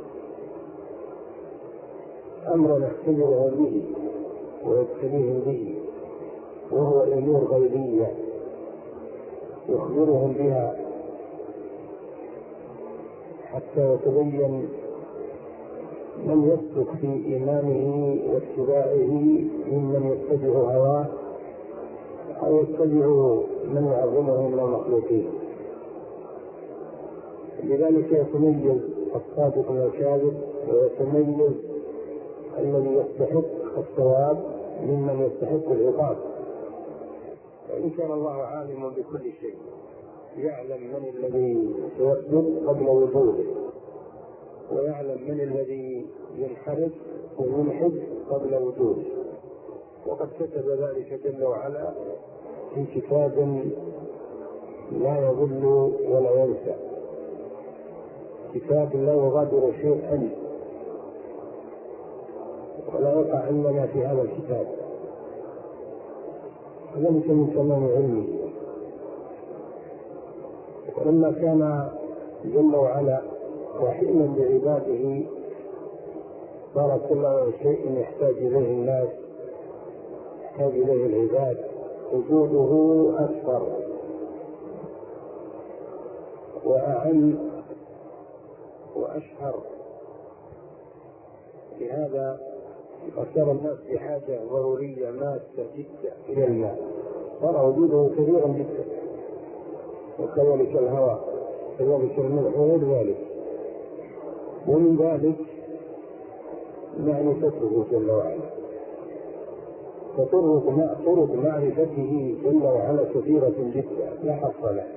أمرا يختبرهم به ويبتليهم به، وهو أمور غيبية يخبرهم بها حتى يتبين من يسلك في إيمانه واتباعه ممن يتبع هواه أو يتبع من يعظمه من المخلوقين. لذلك يتميز الصادق من الكاذب، ويتميز الذي يستحق الثواب ممن يستحق العقاب. وإن كان الله عالم بكل شيء، يعلم من الذي سيسجد قبل وجوده، ويعلم من الذي ينحرف وينحد قبل وجوده، وقد كتب ذلك جل وعلا في كتاب لا يضل ولا ينسى، كتاب لا يغادر شيئا ولا يقع عندنا في هذا الكتاب، ذلك من تمام علمه. ولما كان جل وعلا رحيما بعباده صار كل شيء يحتاج اليه الناس، يحتاج اليه العباد، وجوده اكثر واعم واشهر. لهذا صار الناس بحاجه ضروريه ماسه جدا الى الماء، صار وجوده كثيرا جدا، وكذلك الهواء، كذلك الملح وغير ذلك. ومن ذلك معرفته جل وعلا، فطرق معرفته جل وعلا كثيرة جدا لا حصر له.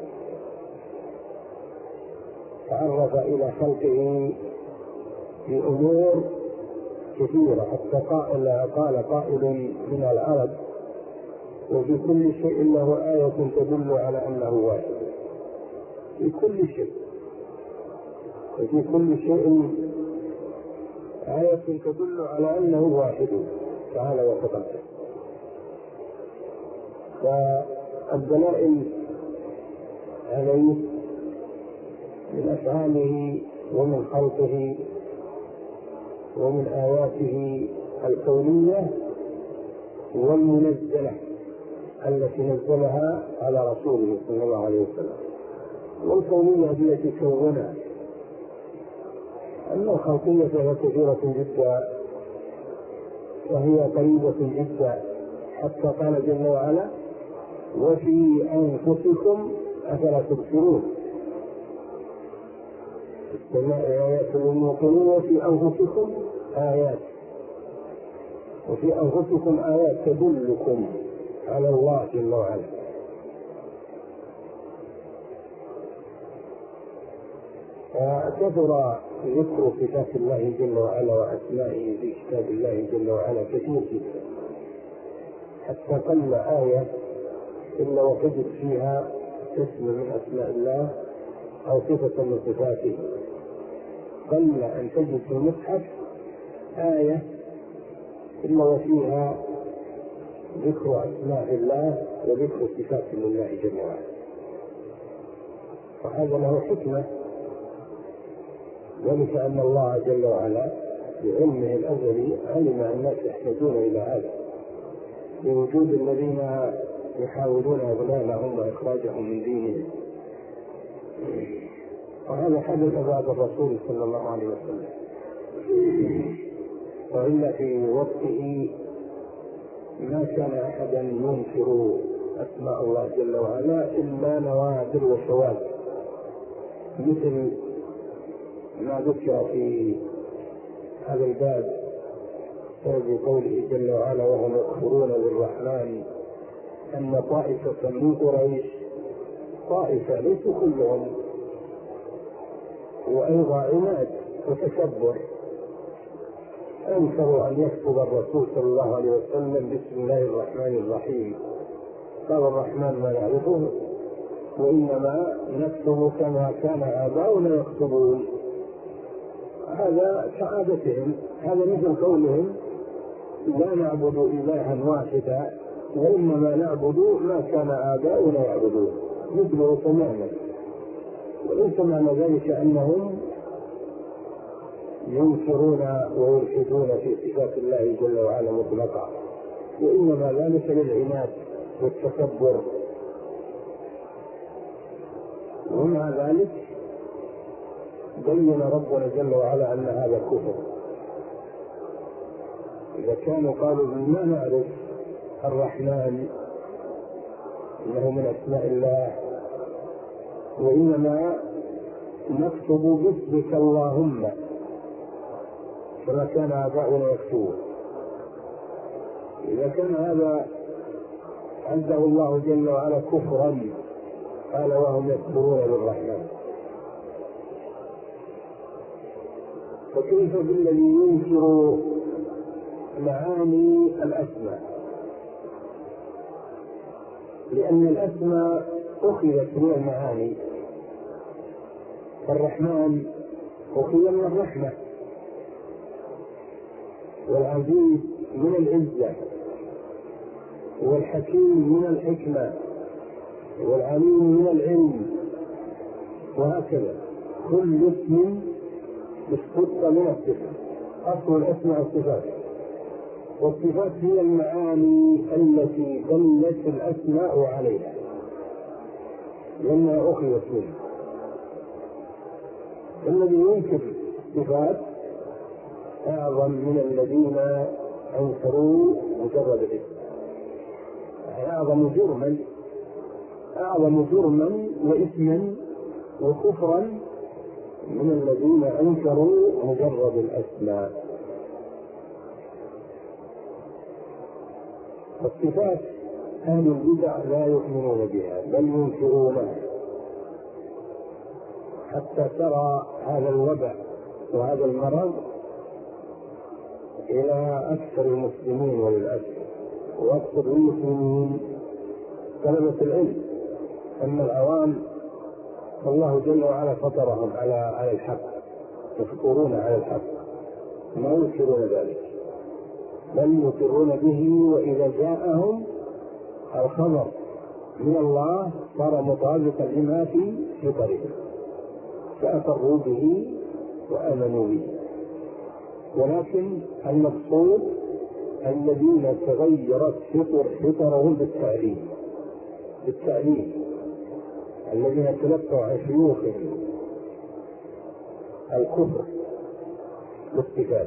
تعرف إلى خلقه بأمور كثيرة، حتى قال قائل من العرب: وفي كل شيء له آية تدل على أنه واحد. في كل شيء، وفي كل شيء آية تدل على أنه واحد تعالى وتقدس. فالدلائل عليه من أفعاله ومن خلقه ومن آياته الكونية والمنزلة التي نزلها على رسوله صلى الله عليه وسلم، والكونية التي كونها. أما الخلقية فهي كثيرة جدا وهي قريبة جدا، حتى قال جل وعلا: وفي أنفسكم أفلا تبصرون. في السماء آيات للموقنين وفي أنفسكم آيات، وفي أنفسكم آيات تدلكم على الله جل وعلا. فكثر ذكر صفات الله جل وعلا وأسمائه في كتاب الله جل وعلا كثير جدا، حتى قل آية إلا وتجد فيها اسم من أسماء الله أو صفة من صفاته. قل أن تجد في المصحف آية إلا وفيها ذكر أسماء الله وذكر صفات لله جل وعلا، وهذا له حكمة، ذلك أن الله جل وعلا بعلمه الأزلي علم أن الناس يحتاجون إلى هذا بوجود الذين يحاولون إضلالهم وإخراجهم من دينهم، وهذا حدث بعد الرسول صلى الله عليه وسلم. وإلا في وقته ما كان أحدا ينكر أسماء الله جل وعلا إلا نوادر وشواذ، مثل ما ذكر في هذا الباب في قوله جل وعلا وهم يكفرون بالرحمن أن طائفة من قريش، طائفة ليسوا كلهم، وأيضا عناد وتكبر، أنكروا أن يكتب الرسول صلى الله عليه وسلم بسم الله الرحمن الرحيم، قال الرحمن ما نعرفه وإنما نكتب كما كان آباؤنا يكتبون. هذا كعادتهم، هذا مثل قولهم لا نعبد إلها واحدا وإنما نعبد ما كان آباؤنا يعبدون، مثله تماما. وليس معنى ذلك أنهم ينكرون ويلحدون في صفات الله جل وعلا مطلقا، وإنما ذلك للعناد والتكبر. ومع ذلك بين ربنا جل وعلا أن هذا كفر. إذا كانوا قالوا ما نعرف الرحمن إنه من أسماء الله وإنما نكتب باسمك اللهم كما كان آباؤنا يكتبون، إذا كان هذا عنده الله جل وعلا كفرا قال وهم يكفرون بالرحمن، فكيف بالذي ينكر معاني الأسماء؟ لأن الأسماء أخذت من المعاني، فالرحمن أخذ من الرحمة، والعزيز من العزة، والحكيم من الحكمة، والعليم من العلم، وهكذا كل اسم مشتق من الصفة. أصل الأسماء والصفات، والصفات هي المعاني التي دلت الأسماء عليها لما أخذت منه. الذي ينكر الصفات أعظم من الذين أنكروا مجرد الاسم، أعظم جرما وإثما وكفرا من الذين أنكروا مجرد الأسماء. الصفات أهل البدع لا يؤمنون بها بل ينكرونها، حتى ترى هذا الوباء وهذا المرض إلى أكثر المسلمين وللأسف، وأكثر المسلمين طلبة العلم. أما العوام فالله جل وعلا فطرهم على الحق، يفطرون على الحق، ما ينكرون ذلك بل يقرون به، وإذا جاءهم الخبر من الله صار مطابقا لما في فطرهم فأقروا به وآمنوا به. ولكن المقصود الذين تغيرت فطرهم بالتعليم، الذين تلقوا عن شيوخهم الكفر بالصفات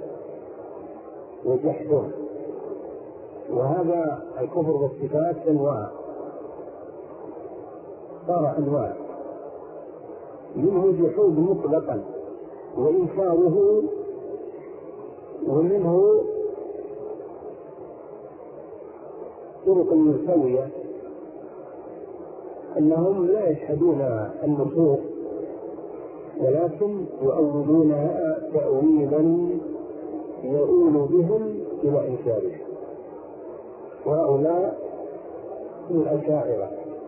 وجحدهم. وهذا الكفر بالصفات أنواع، صار أنواع، منه جحود مطلقا وإنكاره، ومنه طرق ملتوية أنهم لا يشهدون النصوص ولكن يؤولونها تأويلا يؤول بهم إلى إنكارها، وهؤلاء الأشاعرة.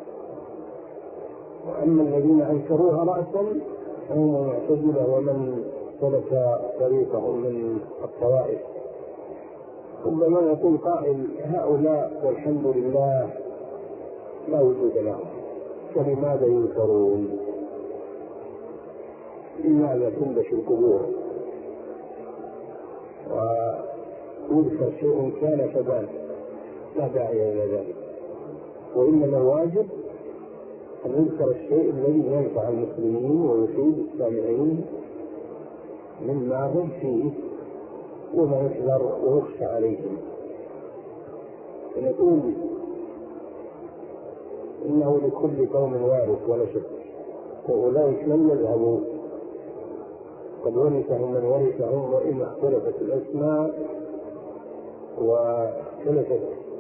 وأما الذين أنكروها رأسا هم المعتزلة ومن سلك طريقهم من الطوائف. ربما يقول قائل هؤلاء والحمد لله لا وجود لهم، فلماذا ينكرون؟ لماذا تنبش القبور ويذكر شيء كان فبان؟ لا داعي إلى ذلك، وإنما الواجب أن يذكر الشيء الذي ينفع المسلمين ويفيد السامعين مما هم فيه وما يحذر ويخشى عليهم. نقول إنه لكل قوم وارث ولا شك، وأولئك لم يذهبوا، قد ورثهم من ورثهم، وإن اختلفت الأسماء واختلفت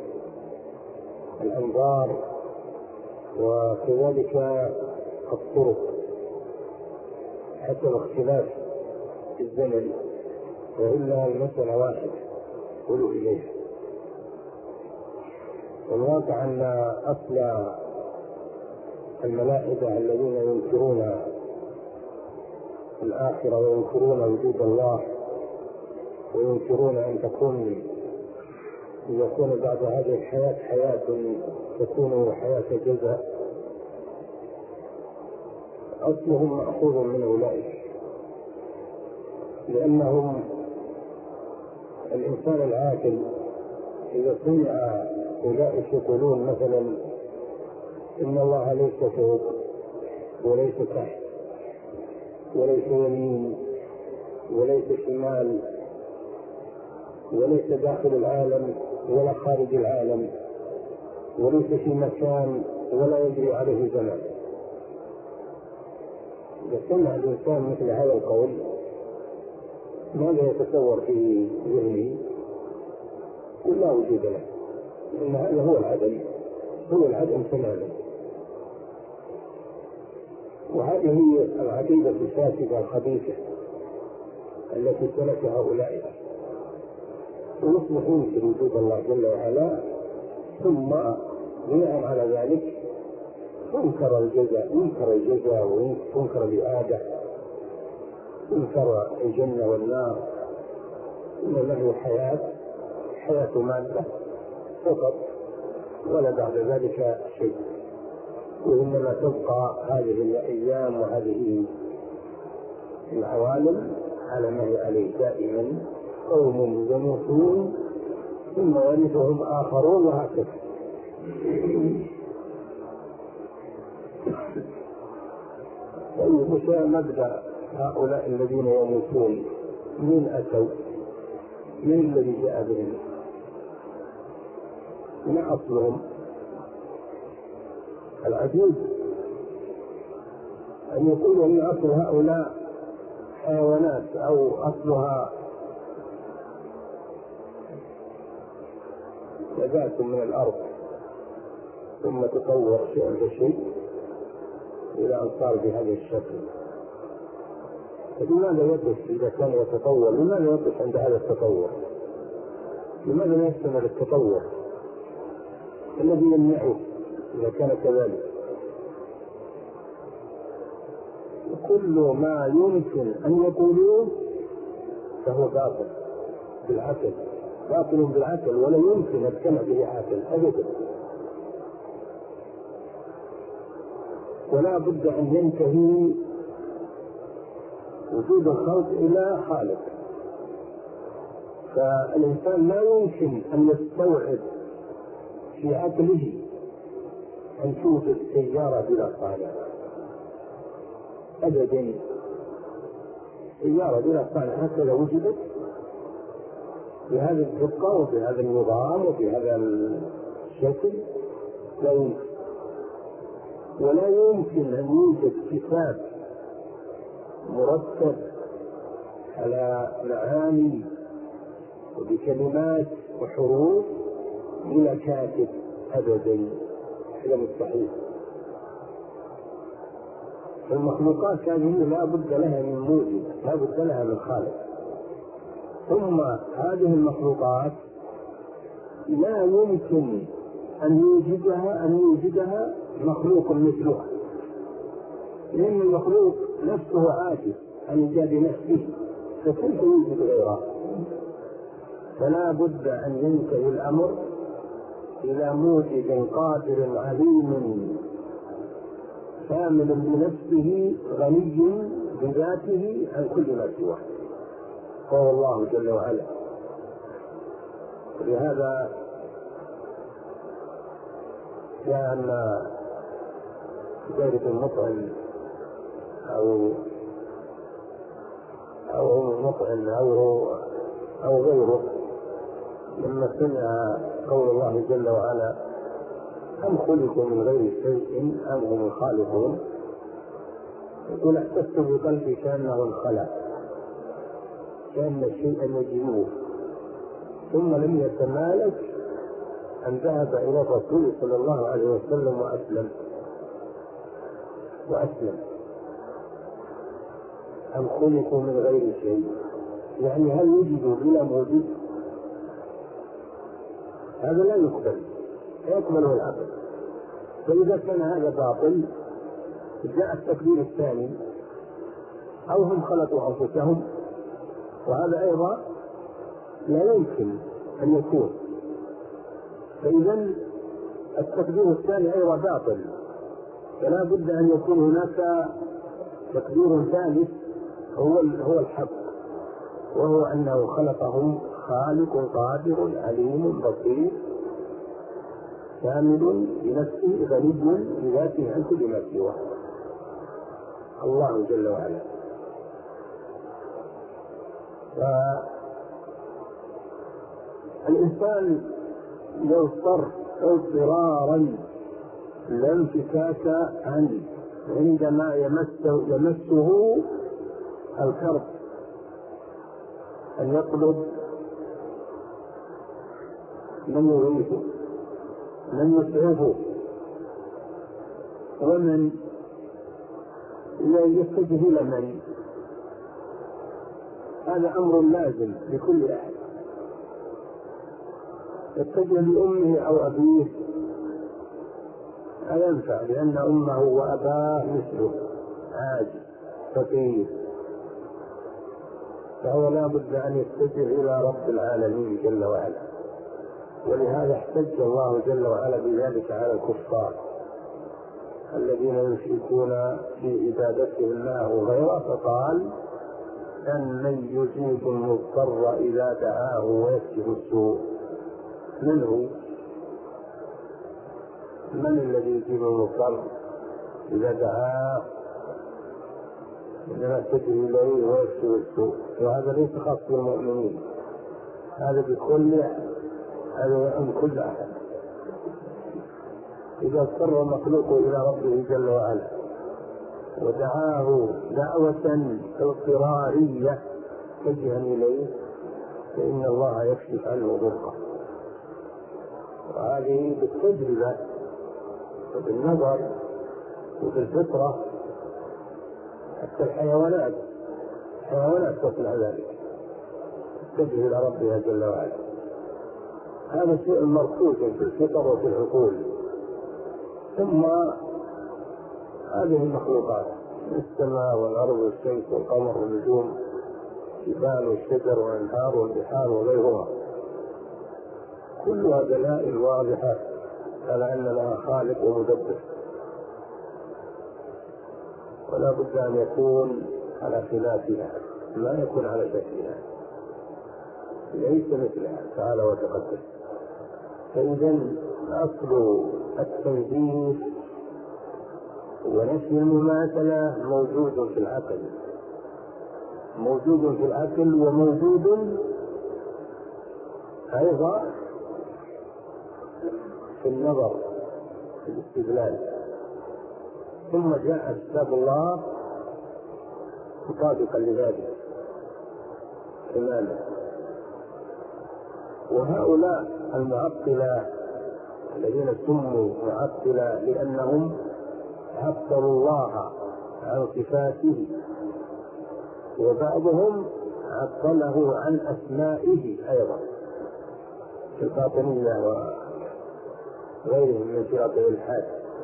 الأنظار وكذلك الطرق حتى الاختلاف في الزمن، وإلا المسألة واحد قولوا إليه. والواقع أن أصل الملاحدة الذين ينكرون الآخرة وينكرون وجود الله وينكرون أن يكون بعد هذه الحياة حياة تكون حياة جزاء، أصلهم مأخوذ من أولئك، لأنهم الإنسان العاقل إذا سمع أولئك يقولون مثلا إن الله ليس فوق وليس تحت وليس يمين وليس شمال وليس داخل العالم ولا خارج العالم وليس في مكان ولا يجري عليه زمان، إذا سمع الإنسان مثل هذا القول ماذا يتصور في ذهنه؟ قل لا وجود له، إن هذا هو العدم تماما. وهذه هي العقيدة الفاسدة الخبيثة التي سلكها أولئك، ويصبح ينكر وجود الله جل وعلا، ثم بناء على ذلك ينكر الجزاء وينكر الإعادة، ينكر الجنة والنار، إن له حياة مادة فقط ولا بعد ذلك شيء، وإنما تبقى هذه الأيام وهذه العوالم على ما هي عليه دائما، قوم يموتون ثم يرثهم آخرون وهكذا. وش مبدأ هؤلاء الذين يموتون؟ من أتوا؟ من الذي جاء بهم؟ ما أصلهم؟ العجيب أن يقولوا أن أصل هؤلاء حيوانات أو أصلها نبات من الأرض ثم تطور شيء بشيء إلى أن صار بهذا الشكل. فلماذا يقف إذا كان يتطور؟ لماذا يقف عند هذا التطور؟ لماذا لا يستمر التطور الذي يمنعه إذا كان كذلك؟ كل ما يمكن أن يقولوه فهو باطل بالعقل، ولا يمكن أن يجتمع به عاقل أبدا، ولا بد أن ينتهي وجود الخلق إلى خالق. فالإنسان لا يمكن أن يستوعب في عقله أن توجد سيارة بلا صانع أبدا. سيارة بلا صانع هكذا وجدت بهذا الدقة وبهذا النظام وبهذا الشكل لا يمكن. ولا يمكن أن يوجد كتاب مرتب على معاني وبكلمات وحروف بلا كاتب أبدا، هذا مستحيل. المخلوقات هذه لا بد لها من موجد، لا بد لها من خالق. ثم هذه المخلوقات لا يمكن أن يوجدها مخلوق مثلها، لأن المخلوق نفسه عاجز عن إيجاد نفسه، فكيف يوجد غيره؟ فلا بد أن ينتهي الأمر إلى موجد قادر عليم كامل بنفسه غني بذاته عن كل ما سواه، وهو الله جل وعلا. لهذا جاء أن زيد بن مطعم أو مطعم أو غيره لما سمع قول الله جل وعلا أم خلقوا من غير شيء أم هم الخالقون، يقول احسست بقلبي كأنه انخلق، كأن الشيء يجيبه، ثم لم يتمالك أن ذهب إلى الرسول صلى الله عليه وسلم وأسلم. أم خلقوا من غير شيء، يعني هل وجدوا بلا موجود؟ هذا لا يقبله العقل. فإذا كان هذا باطل جاء التكبير الثاني، أو هم خلقوا أنفسهم، وهذا أيضا لا يمكن أن يكون. فإذا التكبير الثاني أيضا باطل، فلا بد أن يكون هناك تكبير ثالث هو الحق، وهو أنه خلقهم خالق قادر عليم بصير كامل بنفسه غني بذاته عن كل ما سواه، الله جل وعلا. فالإنسان يضطر اضطرارا لا انفكاك عنه عندما يمسه الكرب، أن يطلب من يغيثه، من يسعفه، ومن يتجه إلى من. هذا أمر لازم لكل أحد، يتجه لأمه أو أبيه لا ينفع، لأن أمه وأباه مثله عاجز فقير، فهو لا بد أن يتجه إلى رب العالمين جل وعلا. ولهذا احتج الله جل وعلا بذلك على الكفار الذين يشركون في عبادته الله وغيره، فقال أمن يجيب المضطر إذا دعاه ويكشف السوء. من الذي يجيب المضطر إذا دعاه إنما تجري إليه ويكشف السوء؟ وهذا ليس خاص بالمؤمنين، هذا بكل، هذا يعم كل أحد. إذا اضطر المخلوق إلى ربه جل وعلا ودعاه دعوة اضطرارية تجها إليه فإن الله يكشف عنه ضره. وهذه بالتجربة وبالنظر وبالفطرة، حتى الحيوانات تصنع ذلك، تتجه إلى ربها جل وعلا. هذا شيء مركوز في الفطر وفي العقول. ثم هذه المخلوقات، السماء والأرض والشمس والقمر والنجوم، الجبال والشجر والأنهار والبحار وغيرها، كلها دلائل واضحة على أن لها خالق ومدبر، ولا بد أن يكون على خلافها، لا يكون على شكلها، ليس مثلها تعالى وتقدس. فإذا أصل التنزيه ونفي المماثلة موجود في العقل، وموجود أيضا في النظر، في الاستدلال. ثم جاء كتاب الله مطابقا لذلك تماما. وهؤلاء المعطلة الذين سموا معطلة لأنهم عطلوا الله عن صفاته، وبعضهم عطله عن أسمائه أيضا كالباطنية وغيرهم من فرق الإلحاد،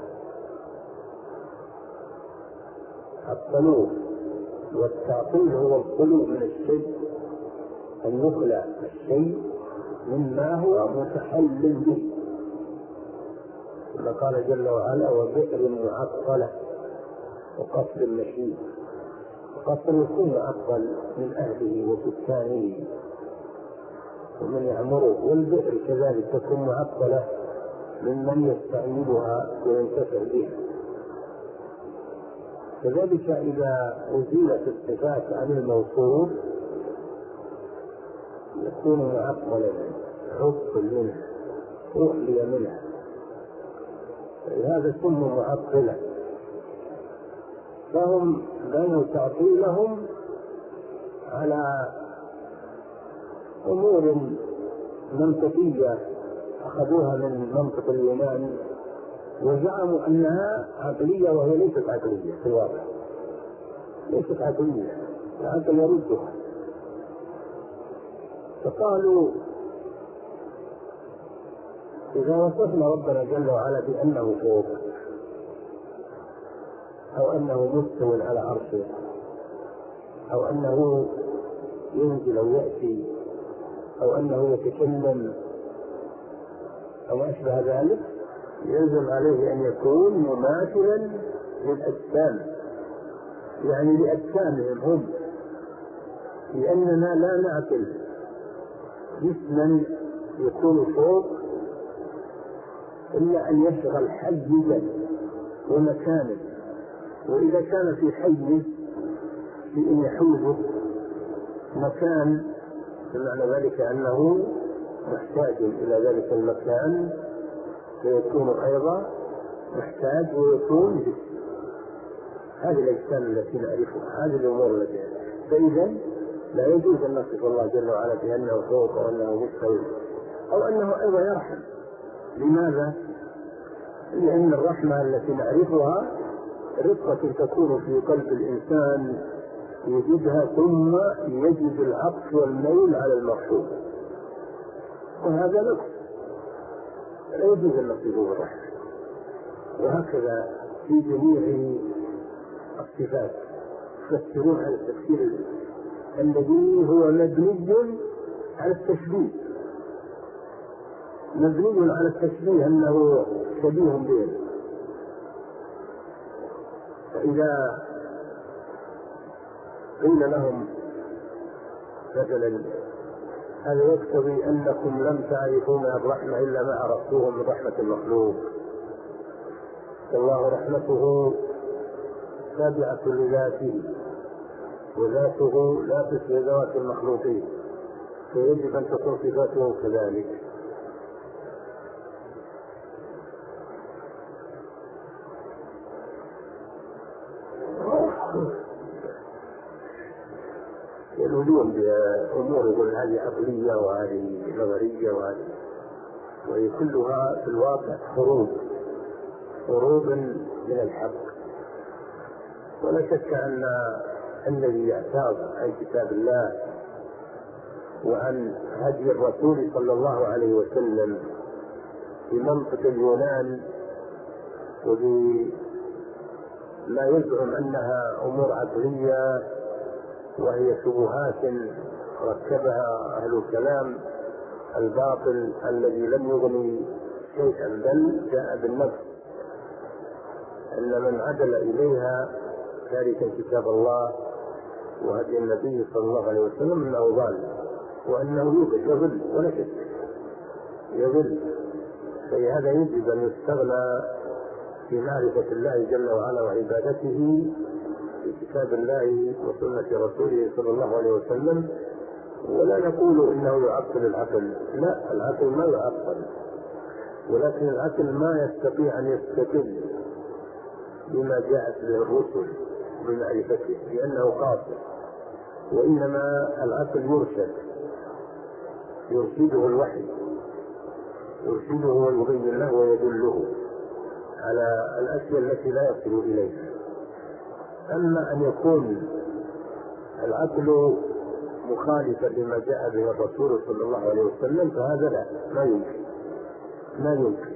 عطلوه. والتعطيل هو الخلو من الشيء، أن يخلع الشيء مما هو متحلل به، كما قال جل وعلا: وبئر معطلة وقصر مشيد. قصر يكون معطل من أهله وسكانه ومن يعمره، والبئر كذلك تكون معطلة ممن يستعملها وينتفع بها. كذلك إذا أزيلت الصفات عن الموصوف يكون معطلا، عطل منها، أخلي منها، هذا اسمه معطلا. فهم بنوا تعطيلهم على أمور منطقية أخذوها من منطق اليونان وزعموا أنها عقلية، وهي ليست عقلية في الواقع، ليست عقلية، العقل يردها. فقالوا: إذا وصفنا ربنا جل وعلا بأنه فوق، أو أنه مستوٍ على عرشه، أو أنه ينزل أو يأتي، أو أنه يتكلم أو أشبه ذلك، يلزم عليه أن يكون مماثلا للأجسام، يعني لأجسامهم هم، لأننا لا نعقل جسما يكون فوق إلا أن يشغل حيزا ومكانا، وإذا كان في حيز بأن يحوزه مكان فمعنى ذلك أنه محتاج إلى ذلك المكان، فيكون أيضا محتاج ويكون جسم. هذه الأجسام التي نعرفها، هذه الأمور التي، فإذا لا يجوز أن نصف الله جل وعلا بأنه فوق أو أنه مستوي أو أنه أيضا يرحم. لماذا؟ لأن الرحمة التي نعرفها رقة تكون في قلب الإنسان يجدها ثم يجد العطف والميل على المرحوم، وهذا لك لا يجوز أن نصفه بالرحمة. وهكذا في جميع الصفات يفسرون على التفسير الذي هو مبني على التشبيه، مبني على التشبيه أنه شبيه به. فإذا قيل لهم مثلا: هذا يقتضي أنكم لم تعرفوا من الرحمة إلا ما عرفتوه من رحمة المخلوق، والله رحمته تابعة لذاته، وذاته لا تشبه ذوات المخلوقين، فيجب أن تكون صفاته كذلك. يلولون بأمور يقول هذه عقلية وهذه نظرية وهي كلها في الواقع هروب من الحق. ولا شك أن الذي يعتاض عن كتاب الله وعن هدي الرسول صلى الله عليه وسلم بمنطق اليونان وبما يزعم أنها أمور عقلية وهي شبهات ركبها أهل الكلام الباطل الذي لم يغني شيئا بل جاء بالنفس، أن من عدل إليها تاركا كتاب الله وهدي النبي صلى الله عليه وسلم أنه ضال، وأنه يضل ولا شك يضل. فلهذا يجب أن يستغنى في معرفة الله جل وعلا وعبادته في كتاب الله وسنة رسوله صلى الله عليه وسلم. ولا نقول إنه يعطل العقل، لا، العقل ما يعطل، ولكن العقل ما يستطيع أن يستقل بما جاءت به الرسل بمعرفته لأنه قاصر، وإنما العقل يرشده الوحي، يرشده ويبين له ويدله على الأشياء التي لا يصل إليها. أما أن يكون العقل مخالفا لما جاء به الرسول صلى الله عليه وسلم فهذا لا، ما يمكن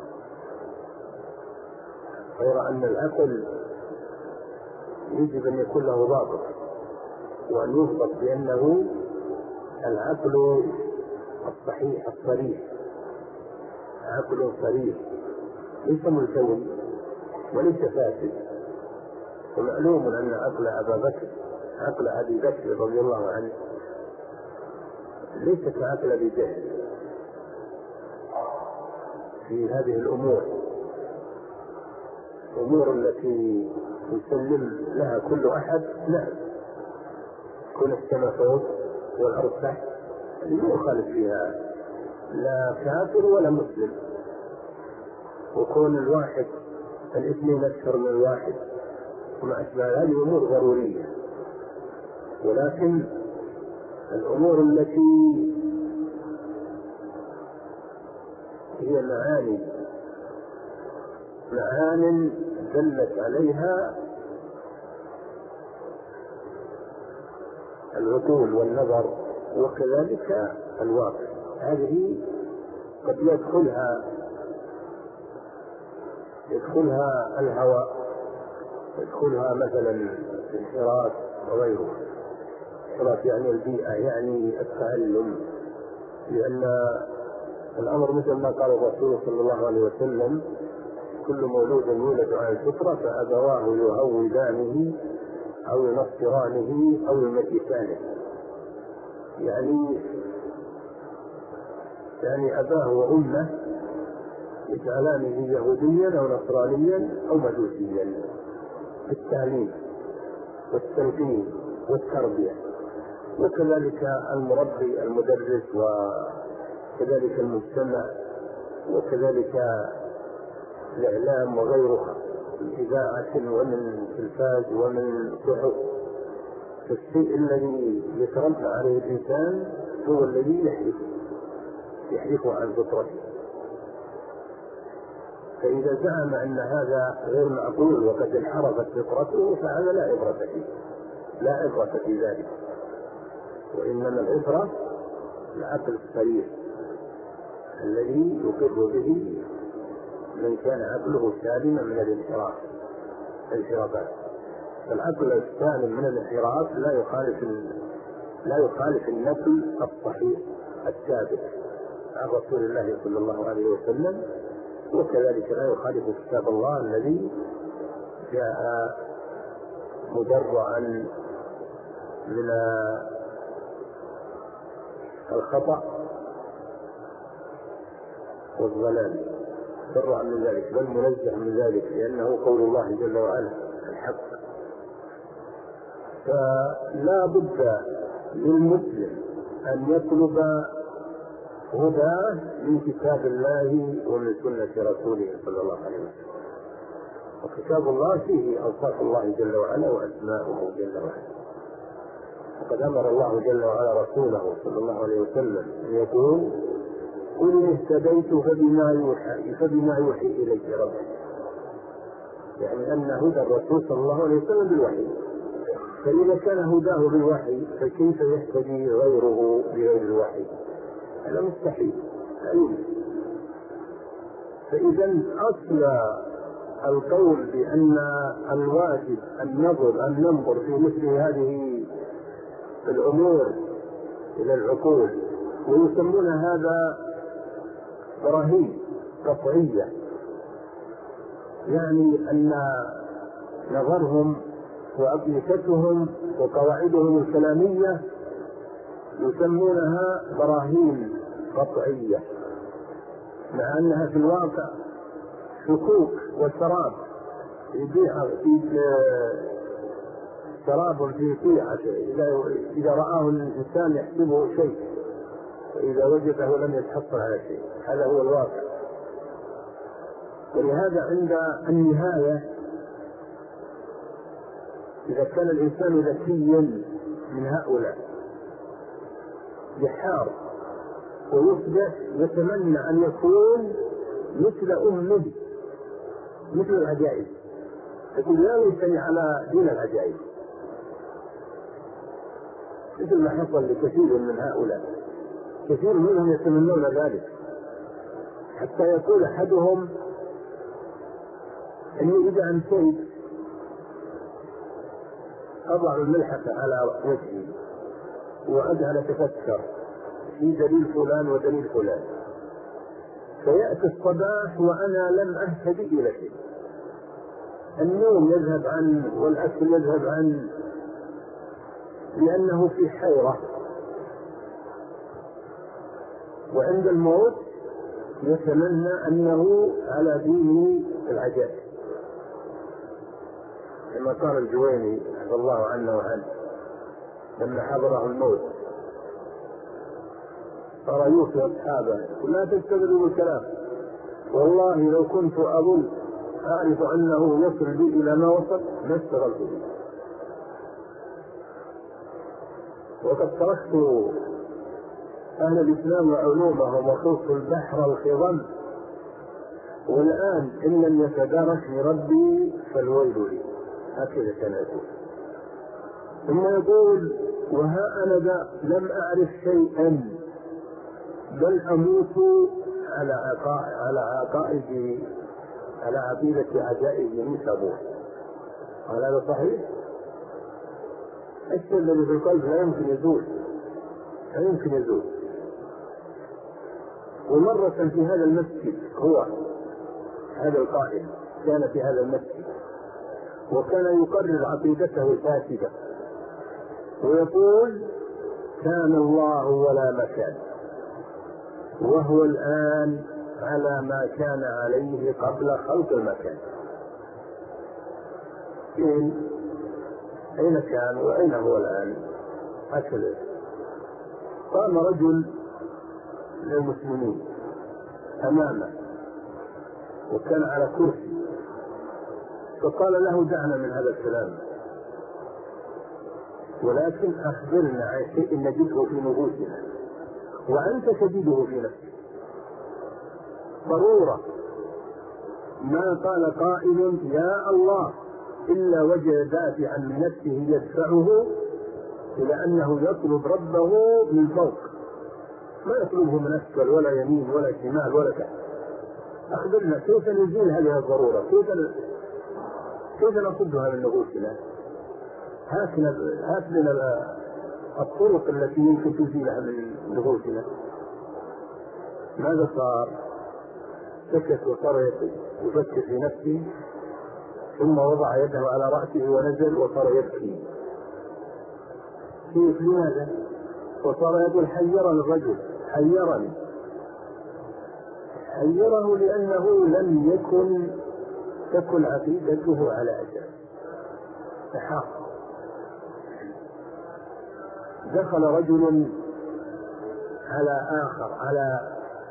غير أن العقل يجب أن يكون له ضابط، وأن يضبط بأنه العقل الصحيح الصريح، عقل صريح ليس ملتوي وليس فاسد. ومعلوم أن عقل عقل أبي بكر رضي الله عنه ليس كعقل أبي جهل في هذه الأمور التي يسلم لها كل أحد. نعم، كل السماء فوق والأرض تحت لا يخالف فيها لا كافر ولا مسلم، وكون الواحد الاثنين أكثر من الواحد وما أشبه هذه أمور ضرورية. ولكن الأمور التي هي معان دلت عليها العقول والنظر وكذلك الواقع، هذه قد يدخلها الهوى، يدخلها مثلا الانحراف وغيره. الانحراف يعني البيئة، يعني التعلم، لأن الأمر مثل ما قال الرسول صلى الله عليه وسلم: كل مولود يولد على الفطرة فأبواه يهودانه أو ينصرانه أو يمجسانه. يعني أباه وأمه يجعلانه يهوديا أو نصرانيا أو مجوسيا في التعليم والتلقين والتربية، وكذلك المربي المدرس، وكذلك المجتمع، وكذلك الإعلام وغيرها، الإذاعة ومن التلفاز ومن صحف. الشيء الذي يتربى عليه الإنسان هو الذي يحدث عن فطرته. فإذا زعم أن هذا غير معقول وقد انحرفت فطرته فهذا لا عبرة في ذلك، وإنما العبرة العقل الصريح الذي يقر به من كان عقله سالما من الانحرافات. العقل السالم من الانحراف لا يخالف النقل الصحيح الثابت عن رسول الله صلى الله عليه وسلم، وكذلك لا يخالف كتاب الله الذي جاء مدرعا من الخطأ والضلال، برع من ذلك، بل منزه من ذلك، لأنه قول الله جل وعلا الحق. فلا بد للمسلم أن يطلب هدى من كتاب الله ومن سنة رسوله صلى الله عليه وسلم. وكتاب الله فيه أوصاف الله جل وعلا وأسماؤه جل وعلا، وقد أمر الله جل وعلا رسوله صلى الله عليه وسلم أن يقول: قل إن اهتديت فبما يوحي إليك ربي، يعني أن هدى الرسول صلى الله عليه وسلم بالوحي. فإذا كان هداه بالوحي فكيف يهتدي غيره بغير الوحي؟ هذا مستحيل، لا يمكن. فإذا أصل القول بأن الواجب أن ننظر في مثل هذه الأمور إلى العقول، ويسمون هذا براهين قطعية، يعني أن نظرهم وأبنيتهم وقواعدهم الكلامية يسمونها براهين قطعية، مع أنها في الواقع شكوك وسراب سراب في طيعة، إذا رآه الإنسان يحسبه شيء، وإذا وجده لم يتحصل على شيء. هذا هو الواقع. ولهذا عند النهاية إذا كان الإنسان ذكيا من هؤلاء يحار ويصبح يتمنى أن يكون مثل أمه، مثل العجائز، يقول يا ليتني على دين العجائب، مثل ما حصل لكثير من هؤلاء. كثير منهم يتمنون ذلك، حتى يقول أحدهم إني إذا أمسيت أضع الملحفة على وجهي وأجعل أتفكر في دليل فلان ودليل فلان، فيأتي الصباح وأنا لم أهتدي إلى شيء، النوم يذهب عنه والأكل يذهب عنه، لأنه في حيرة. وعند الموت يتمنى أنه على دين العجائب، كما قال الجويني رضي الله عنه وعنه لما حضره الموت قال يوصي أصحابه لا تستبدلوا بالكلام، والله لو كنت أظن أعرف أنه يصل بي إلى ما وصل ما اشتغلت به، وقد تركت أهل الإسلام وعلومهم وخلط البحر الخضم، والآن إن لم يتداركني ربي فالويل لي. هكذا كان يقول. ثم يقول وها أنا ذا لم أعرف شيئا بل أموت على عقيدة عجائب موسى. قال هذا صحيح؟ الشيء الذي في القلب لا يمكن يزول. ومرة في هذا المسجد، هو هذا القائد كان في هذا المسجد وكان يقرر عقيدته الفاسدة ويقول كان الله ولا مكان، وهو الآن على ما كان عليه قبل خلق المكان. أين كان وأين هو الآن؟ هكذا. قام رجل للمسلمين أمامه وكان على كرسي، فقال له دعنا من هذا الكلام، ولكن أخبرنا عن شيء نجده في نفوسنا وأنت تجده في نفسك. ضرورة ما قال قائل يا الله إلا وجد دافعا من نفسه يدفعه إلى أنه يطلب ربه من فوق، ما يطلبه من أسفل ولا يمين ولا شمال ولا تحت. أخبرنا كيف نزيل هذه الضرورة، كيف نصدها من نفوسنا؟ هات لنا الطرق التي يمكن تزيلها من نفوسنا. ماذا صار؟ سكت وصار يفكر في نفسه، ثم وضع يده على رأسه ونزل وصار يبكي. كيف؟ لماذا؟ وصار يقول حيرني الرجل، حيره لأنه لم تكن عقيدته على أساس. تحاق. دخل رجل على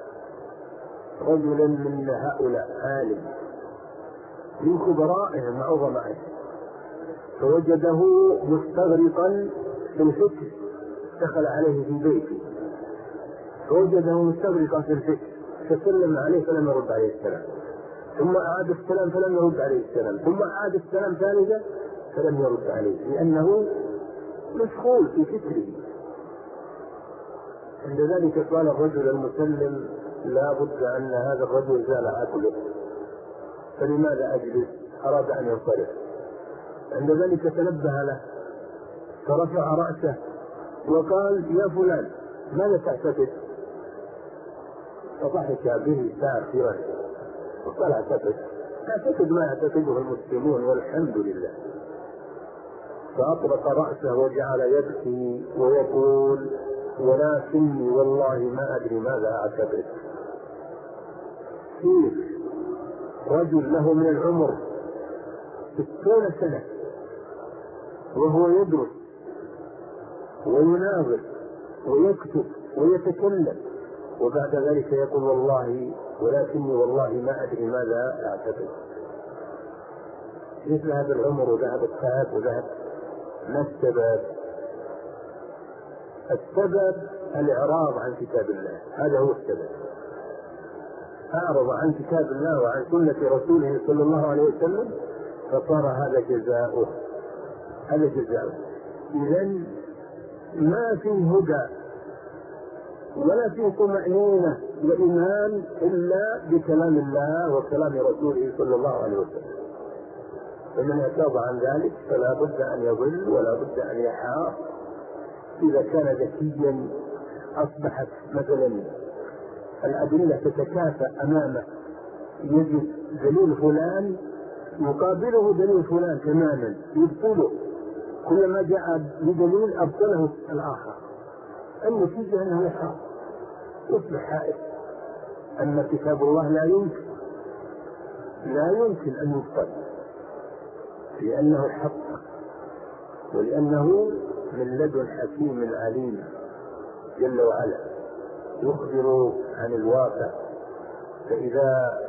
رجل من هؤلاء عالم من كبرائهم وعظمائهم، فوجده مستغرقا في الفكر. دخل عليه في بيته فوجده مستغرقا في الفكر، فسلم عليه فلم يرد عليه السلام، ثم أعاد السلام فلم يرد عليه السلام، ثم أعاد السلام ثالثا فلم يرد عليه، لأنه مشغول في فكره. عند ذلك قال الرجل المسلم لا بد أن هذا الرجل زال عقله، فلماذا أجلس؟ أراد أن ينصرف. عند ذلك تنبه له فرفع رأسه وقال يا فلان ماذا تعتقد؟ فضحك به ساخرا وقال أعتقد ما يعتقده المسلمون والحمد لله. فأطرق رأسه وجعل يبكي ويقول ولكني والله ما أدري ماذا أعتقد. كيف رجل له من العمر 60 سنة وهو يدرس ويناظر ويكتب ويتكلم، وبعد ذلك يقول ولكني والله ما أدري ماذا أعتقد. كيف ذهب العمر وذهب التعب وذهب؟ ما السبب؟ السبب الإعراض عن كتاب الله، هذا هو السبب. أعرض عن كتاب الله وعن سنة رسوله صلى الله عليه وسلم فصار هذا جزاؤه. هذا جزاؤه. إذن ما في هدى ولا في طمأنينة وإيمان إلا بكلام الله وكلام رسوله صلى الله عليه وسلم. فمن اعتاض عن ذلك فلا بد أن يضل ولا بد أن يحار. إذا كان ذكيا أصبحت مثلا الأدلة تتكافأ أمامه، يجد دليل فلان يقابله دليل فلان تماما يبطله، كلما جاء بدليل أبطله الآخر. النتيجة أنه يحار، يصبح حائف. أما كتاب الله لا يمكن أن يبطل، لأنه الحق ولأنه من لدن حكيم عليم جل وعلا يخبر عن الواقع. فإذا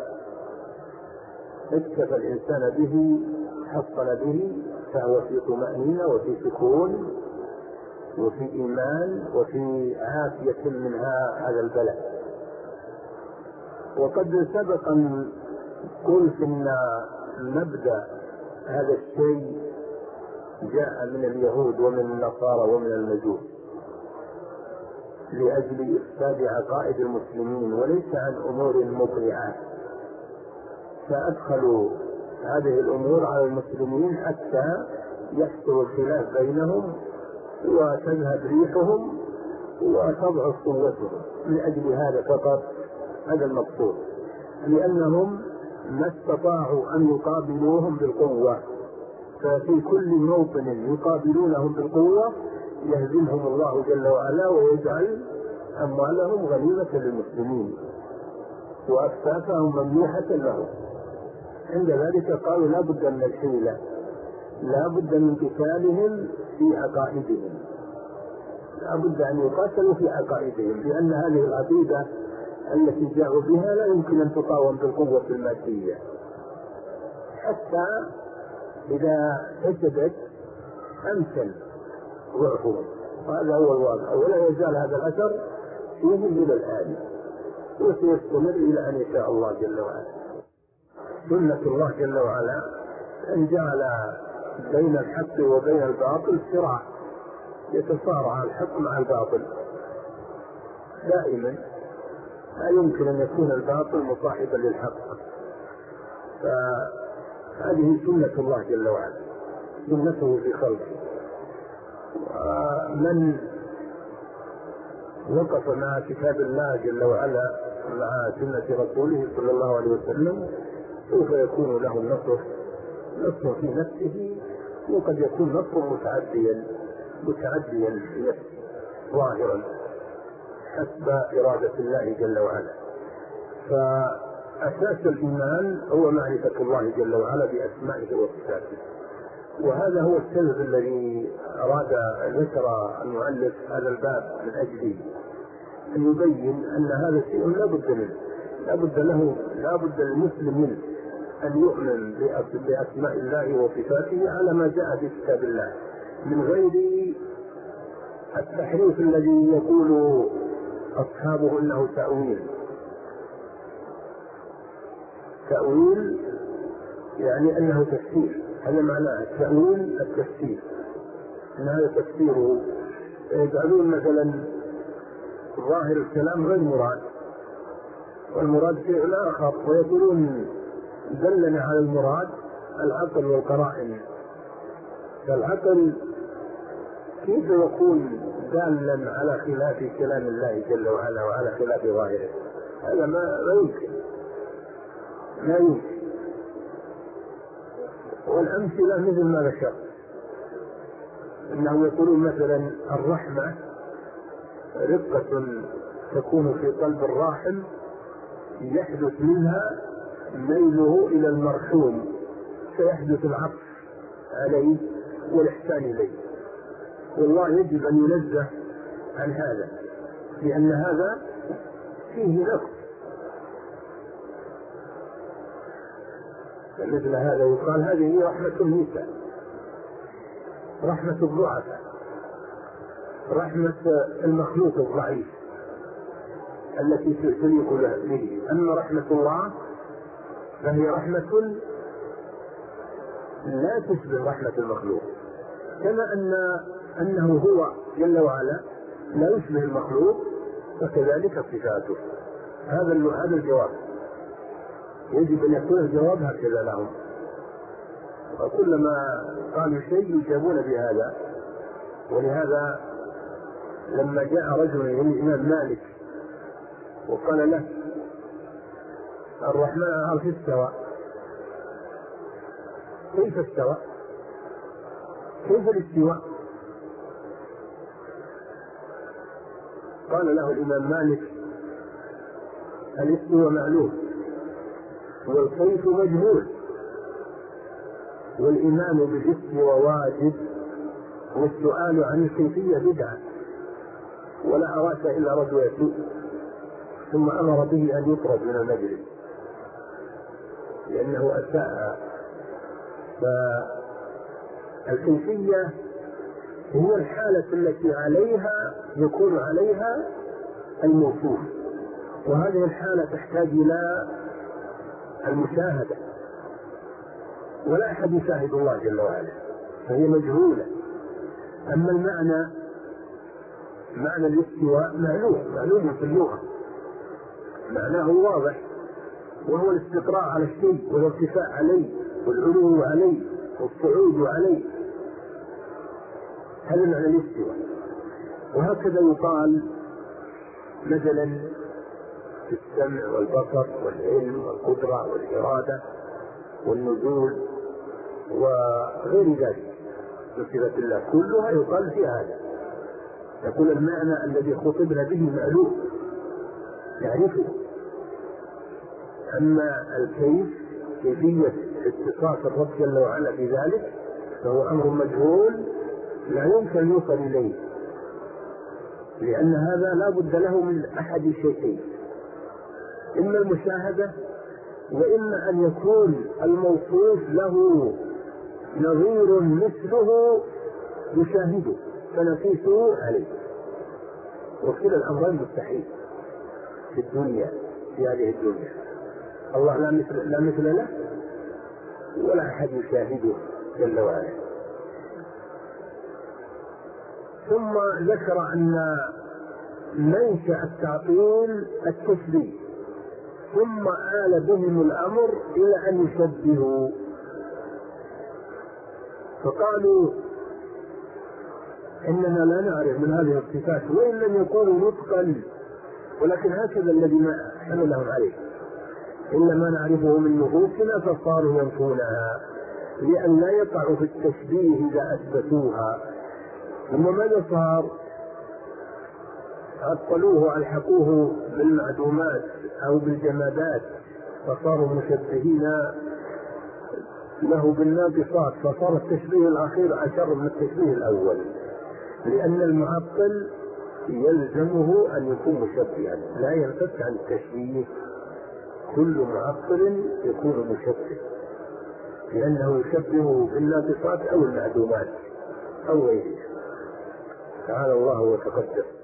اكتفى الإنسان به حصل به، فهو في طمأنينة وفي سكون وفي إيمان وفي عافية من هذا البلاء. وقد سبق أن قلت إن مبدأ هذا الشيء جاء من اليهود ومن النصارى ومن المجوس لأجل إفساد عقائد المسلمين وليس عن أمور مطلعة، فأدخلوا هذه الأمور على المسلمين حتى يحصل الخلاف بينهم وتذهب ريحهم وتضعف قوتهم. لأجل هذا فقط، هذا المقصود، لأنهم ما استطاعوا أن يقابلوهم بالقوة، ففي كل موطن يقابلونهم بالقوة يهزمهم الله جل وعلا ويجعل أموالهم غنيمة للمسلمين وأكفافهم ممنوحة لهم. عند ذلك قالوا لا بد من الحيلة، لا بد من قتالهم في عقائدهم، لا بد أن يقاتلوا في عقائدهم، لأن هذه العقيدة التي جاءوا بها لا يمكن أن تقاوم بالقوة المادية، حتى إذا فسدت أمثل ضعفهم. وهذا هو الواقع، ولا يزال هذا الأثر فيهم إلى الآن وسيستمر إلى أن يشاء الله جل وعلا. سنة الله جل وعلا أن جعل بين الحق وبين الباطل صراع، يتصارع الحق مع الباطل دائما، لا يمكن أن يكون الباطل مصاحبا للحق. فهذه سنة الله جل وعلا، سنته في خلقه. ومن وقف مع كتاب الله جل وعلا مع سنة رسوله صلى الله عليه وسلم سوف يكون له النصر في نفسه، وقد يكون نصر متعديا في نفسه ظاهرا حسب إرادة الله جل وعلا. فأساس الإيمان هو معرفة الله جل وعلا بأسمائه وصفاته، وهذا هو السبب الذي أراد ذكر المؤلف هذا الباب من أجله، أن يبين أن هذا شيء لا بد منه، لا بد للمسلم منه أن يؤمن بأسماء الله وصفاته على ما جاء في كتاب الله، من غير التحريف الذي يقول أصحابه إنه تأويل يعني أنه تفسير. هذا معناه التأويل التفسير، أن هذا تفسيره. يجعلون مثلا ظاهر الكلام غير مراد والمراد شيء آخر، ويقولون دلنا على المراد العقل والقرائن. فالعقل كيف يكون دالا على خلاف كلام الله جل وعلا وعلى خلاف ظاهره؟ هذا ما يمكن. والأمثلة مثل ما ذكر، إنه يقولون مثلا الرحمة رقة تكون في قلب الراحم يحدث منها ميله إلى المرحوم، فيحدث العطف عليه والإحسان إليه. والله يجب أن ينزه عن هذا، لأن هذا فيه نقص. مثل هذا يقال هذه رحمة النساء، رحمة الضعفاء، رحمة المخلوق الضعيف التي تليق به. أما رحمة الله فهي رحمة لا تشبه رحمة المخلوق، كما أنه هو جل وعلا لا يشبه المخلوق، فكذلك صفاته. هذا الجواب يجب أن يكون الجواب هكذا لهم، وكلما قالوا شيء يجابون بهذا. ولهذا لما جاء رجل إلى الإمام مالك وقال له الرحمن على العرش استوى، كيف استوى؟ كيف الاستواء؟ قال له الإمام مالك الاستواء معلوم والكيف مجهول، والإيمان بالاستواء واجب، والسؤال عن الكيفية بدعة، ولا أراك إلا رجل يسوء. ثم أمر به أن يطرد من المجلس لأنه أساء. فالكيفية هي الحالة التي عليها يكون عليها الموصوف، وهذه الحالة تحتاج إلى المشاهدة، ولا أحد يشاهد الله جل وعلا، فهي مجهولة. أما معنى الاستواء معلوم في اللغة، معناه واضح، وهو الاستقراء على الشيء والارتفاع عليه والعلو عليه والصعود عليه، هذا معنى الاستواء. وهكذا يقال مثلا في السمع والبصر والعلم والقدرة والإرادة والنزول وغير ذلك من صفات الله، كلها يقال في هذا. يقول المعنى الذي خطبنا به معلوم يعرفه، أما كيفية اتصاف الرب جل وعلا في ذلك فهو أمر مجهول لا يمكن أن يوصل إليه، لأن هذا لا بد له من أحد شيئين: إما المشاهدة، وإما أن يكون الموصوف له نظير مثله يشاهده فنقيسه عليه، وكلا الأمرين مستحيل في الدنيا، في هذه الدنيا. الله لا مثل له ولا أحد يشاهده جل وعلا. ثم ذكر أن منشأ التعطيل التشبيه، ثم آل بهم الأمر إلى أن يشبهوا، فقالوا إننا لا نعرف من هذه الصفات وإن لم يكونوا نطقا، ولكن هكذا الذي حملهم عليه، إلا ما نعرفه من نفوسنا فصاروا ينفونها لأن لا يقعوا في التشبيه إذا أثبتوها. ثم ماذا صار؟ عطلوه، ألحقوه بالمعدومات أو بالجمادات، فصاروا مشبهين له بالناقصات، فصار التشبيه الأخير أشر من التشبيه الأول، لأن المعطل يلزمه أن يكون مشبها، لا ينفك عن التشبيه. كل معطل يكون مشبه لأنه يشبهه بالناقصات أو المعدومات أو غيرها. تعالى الله وتقدم.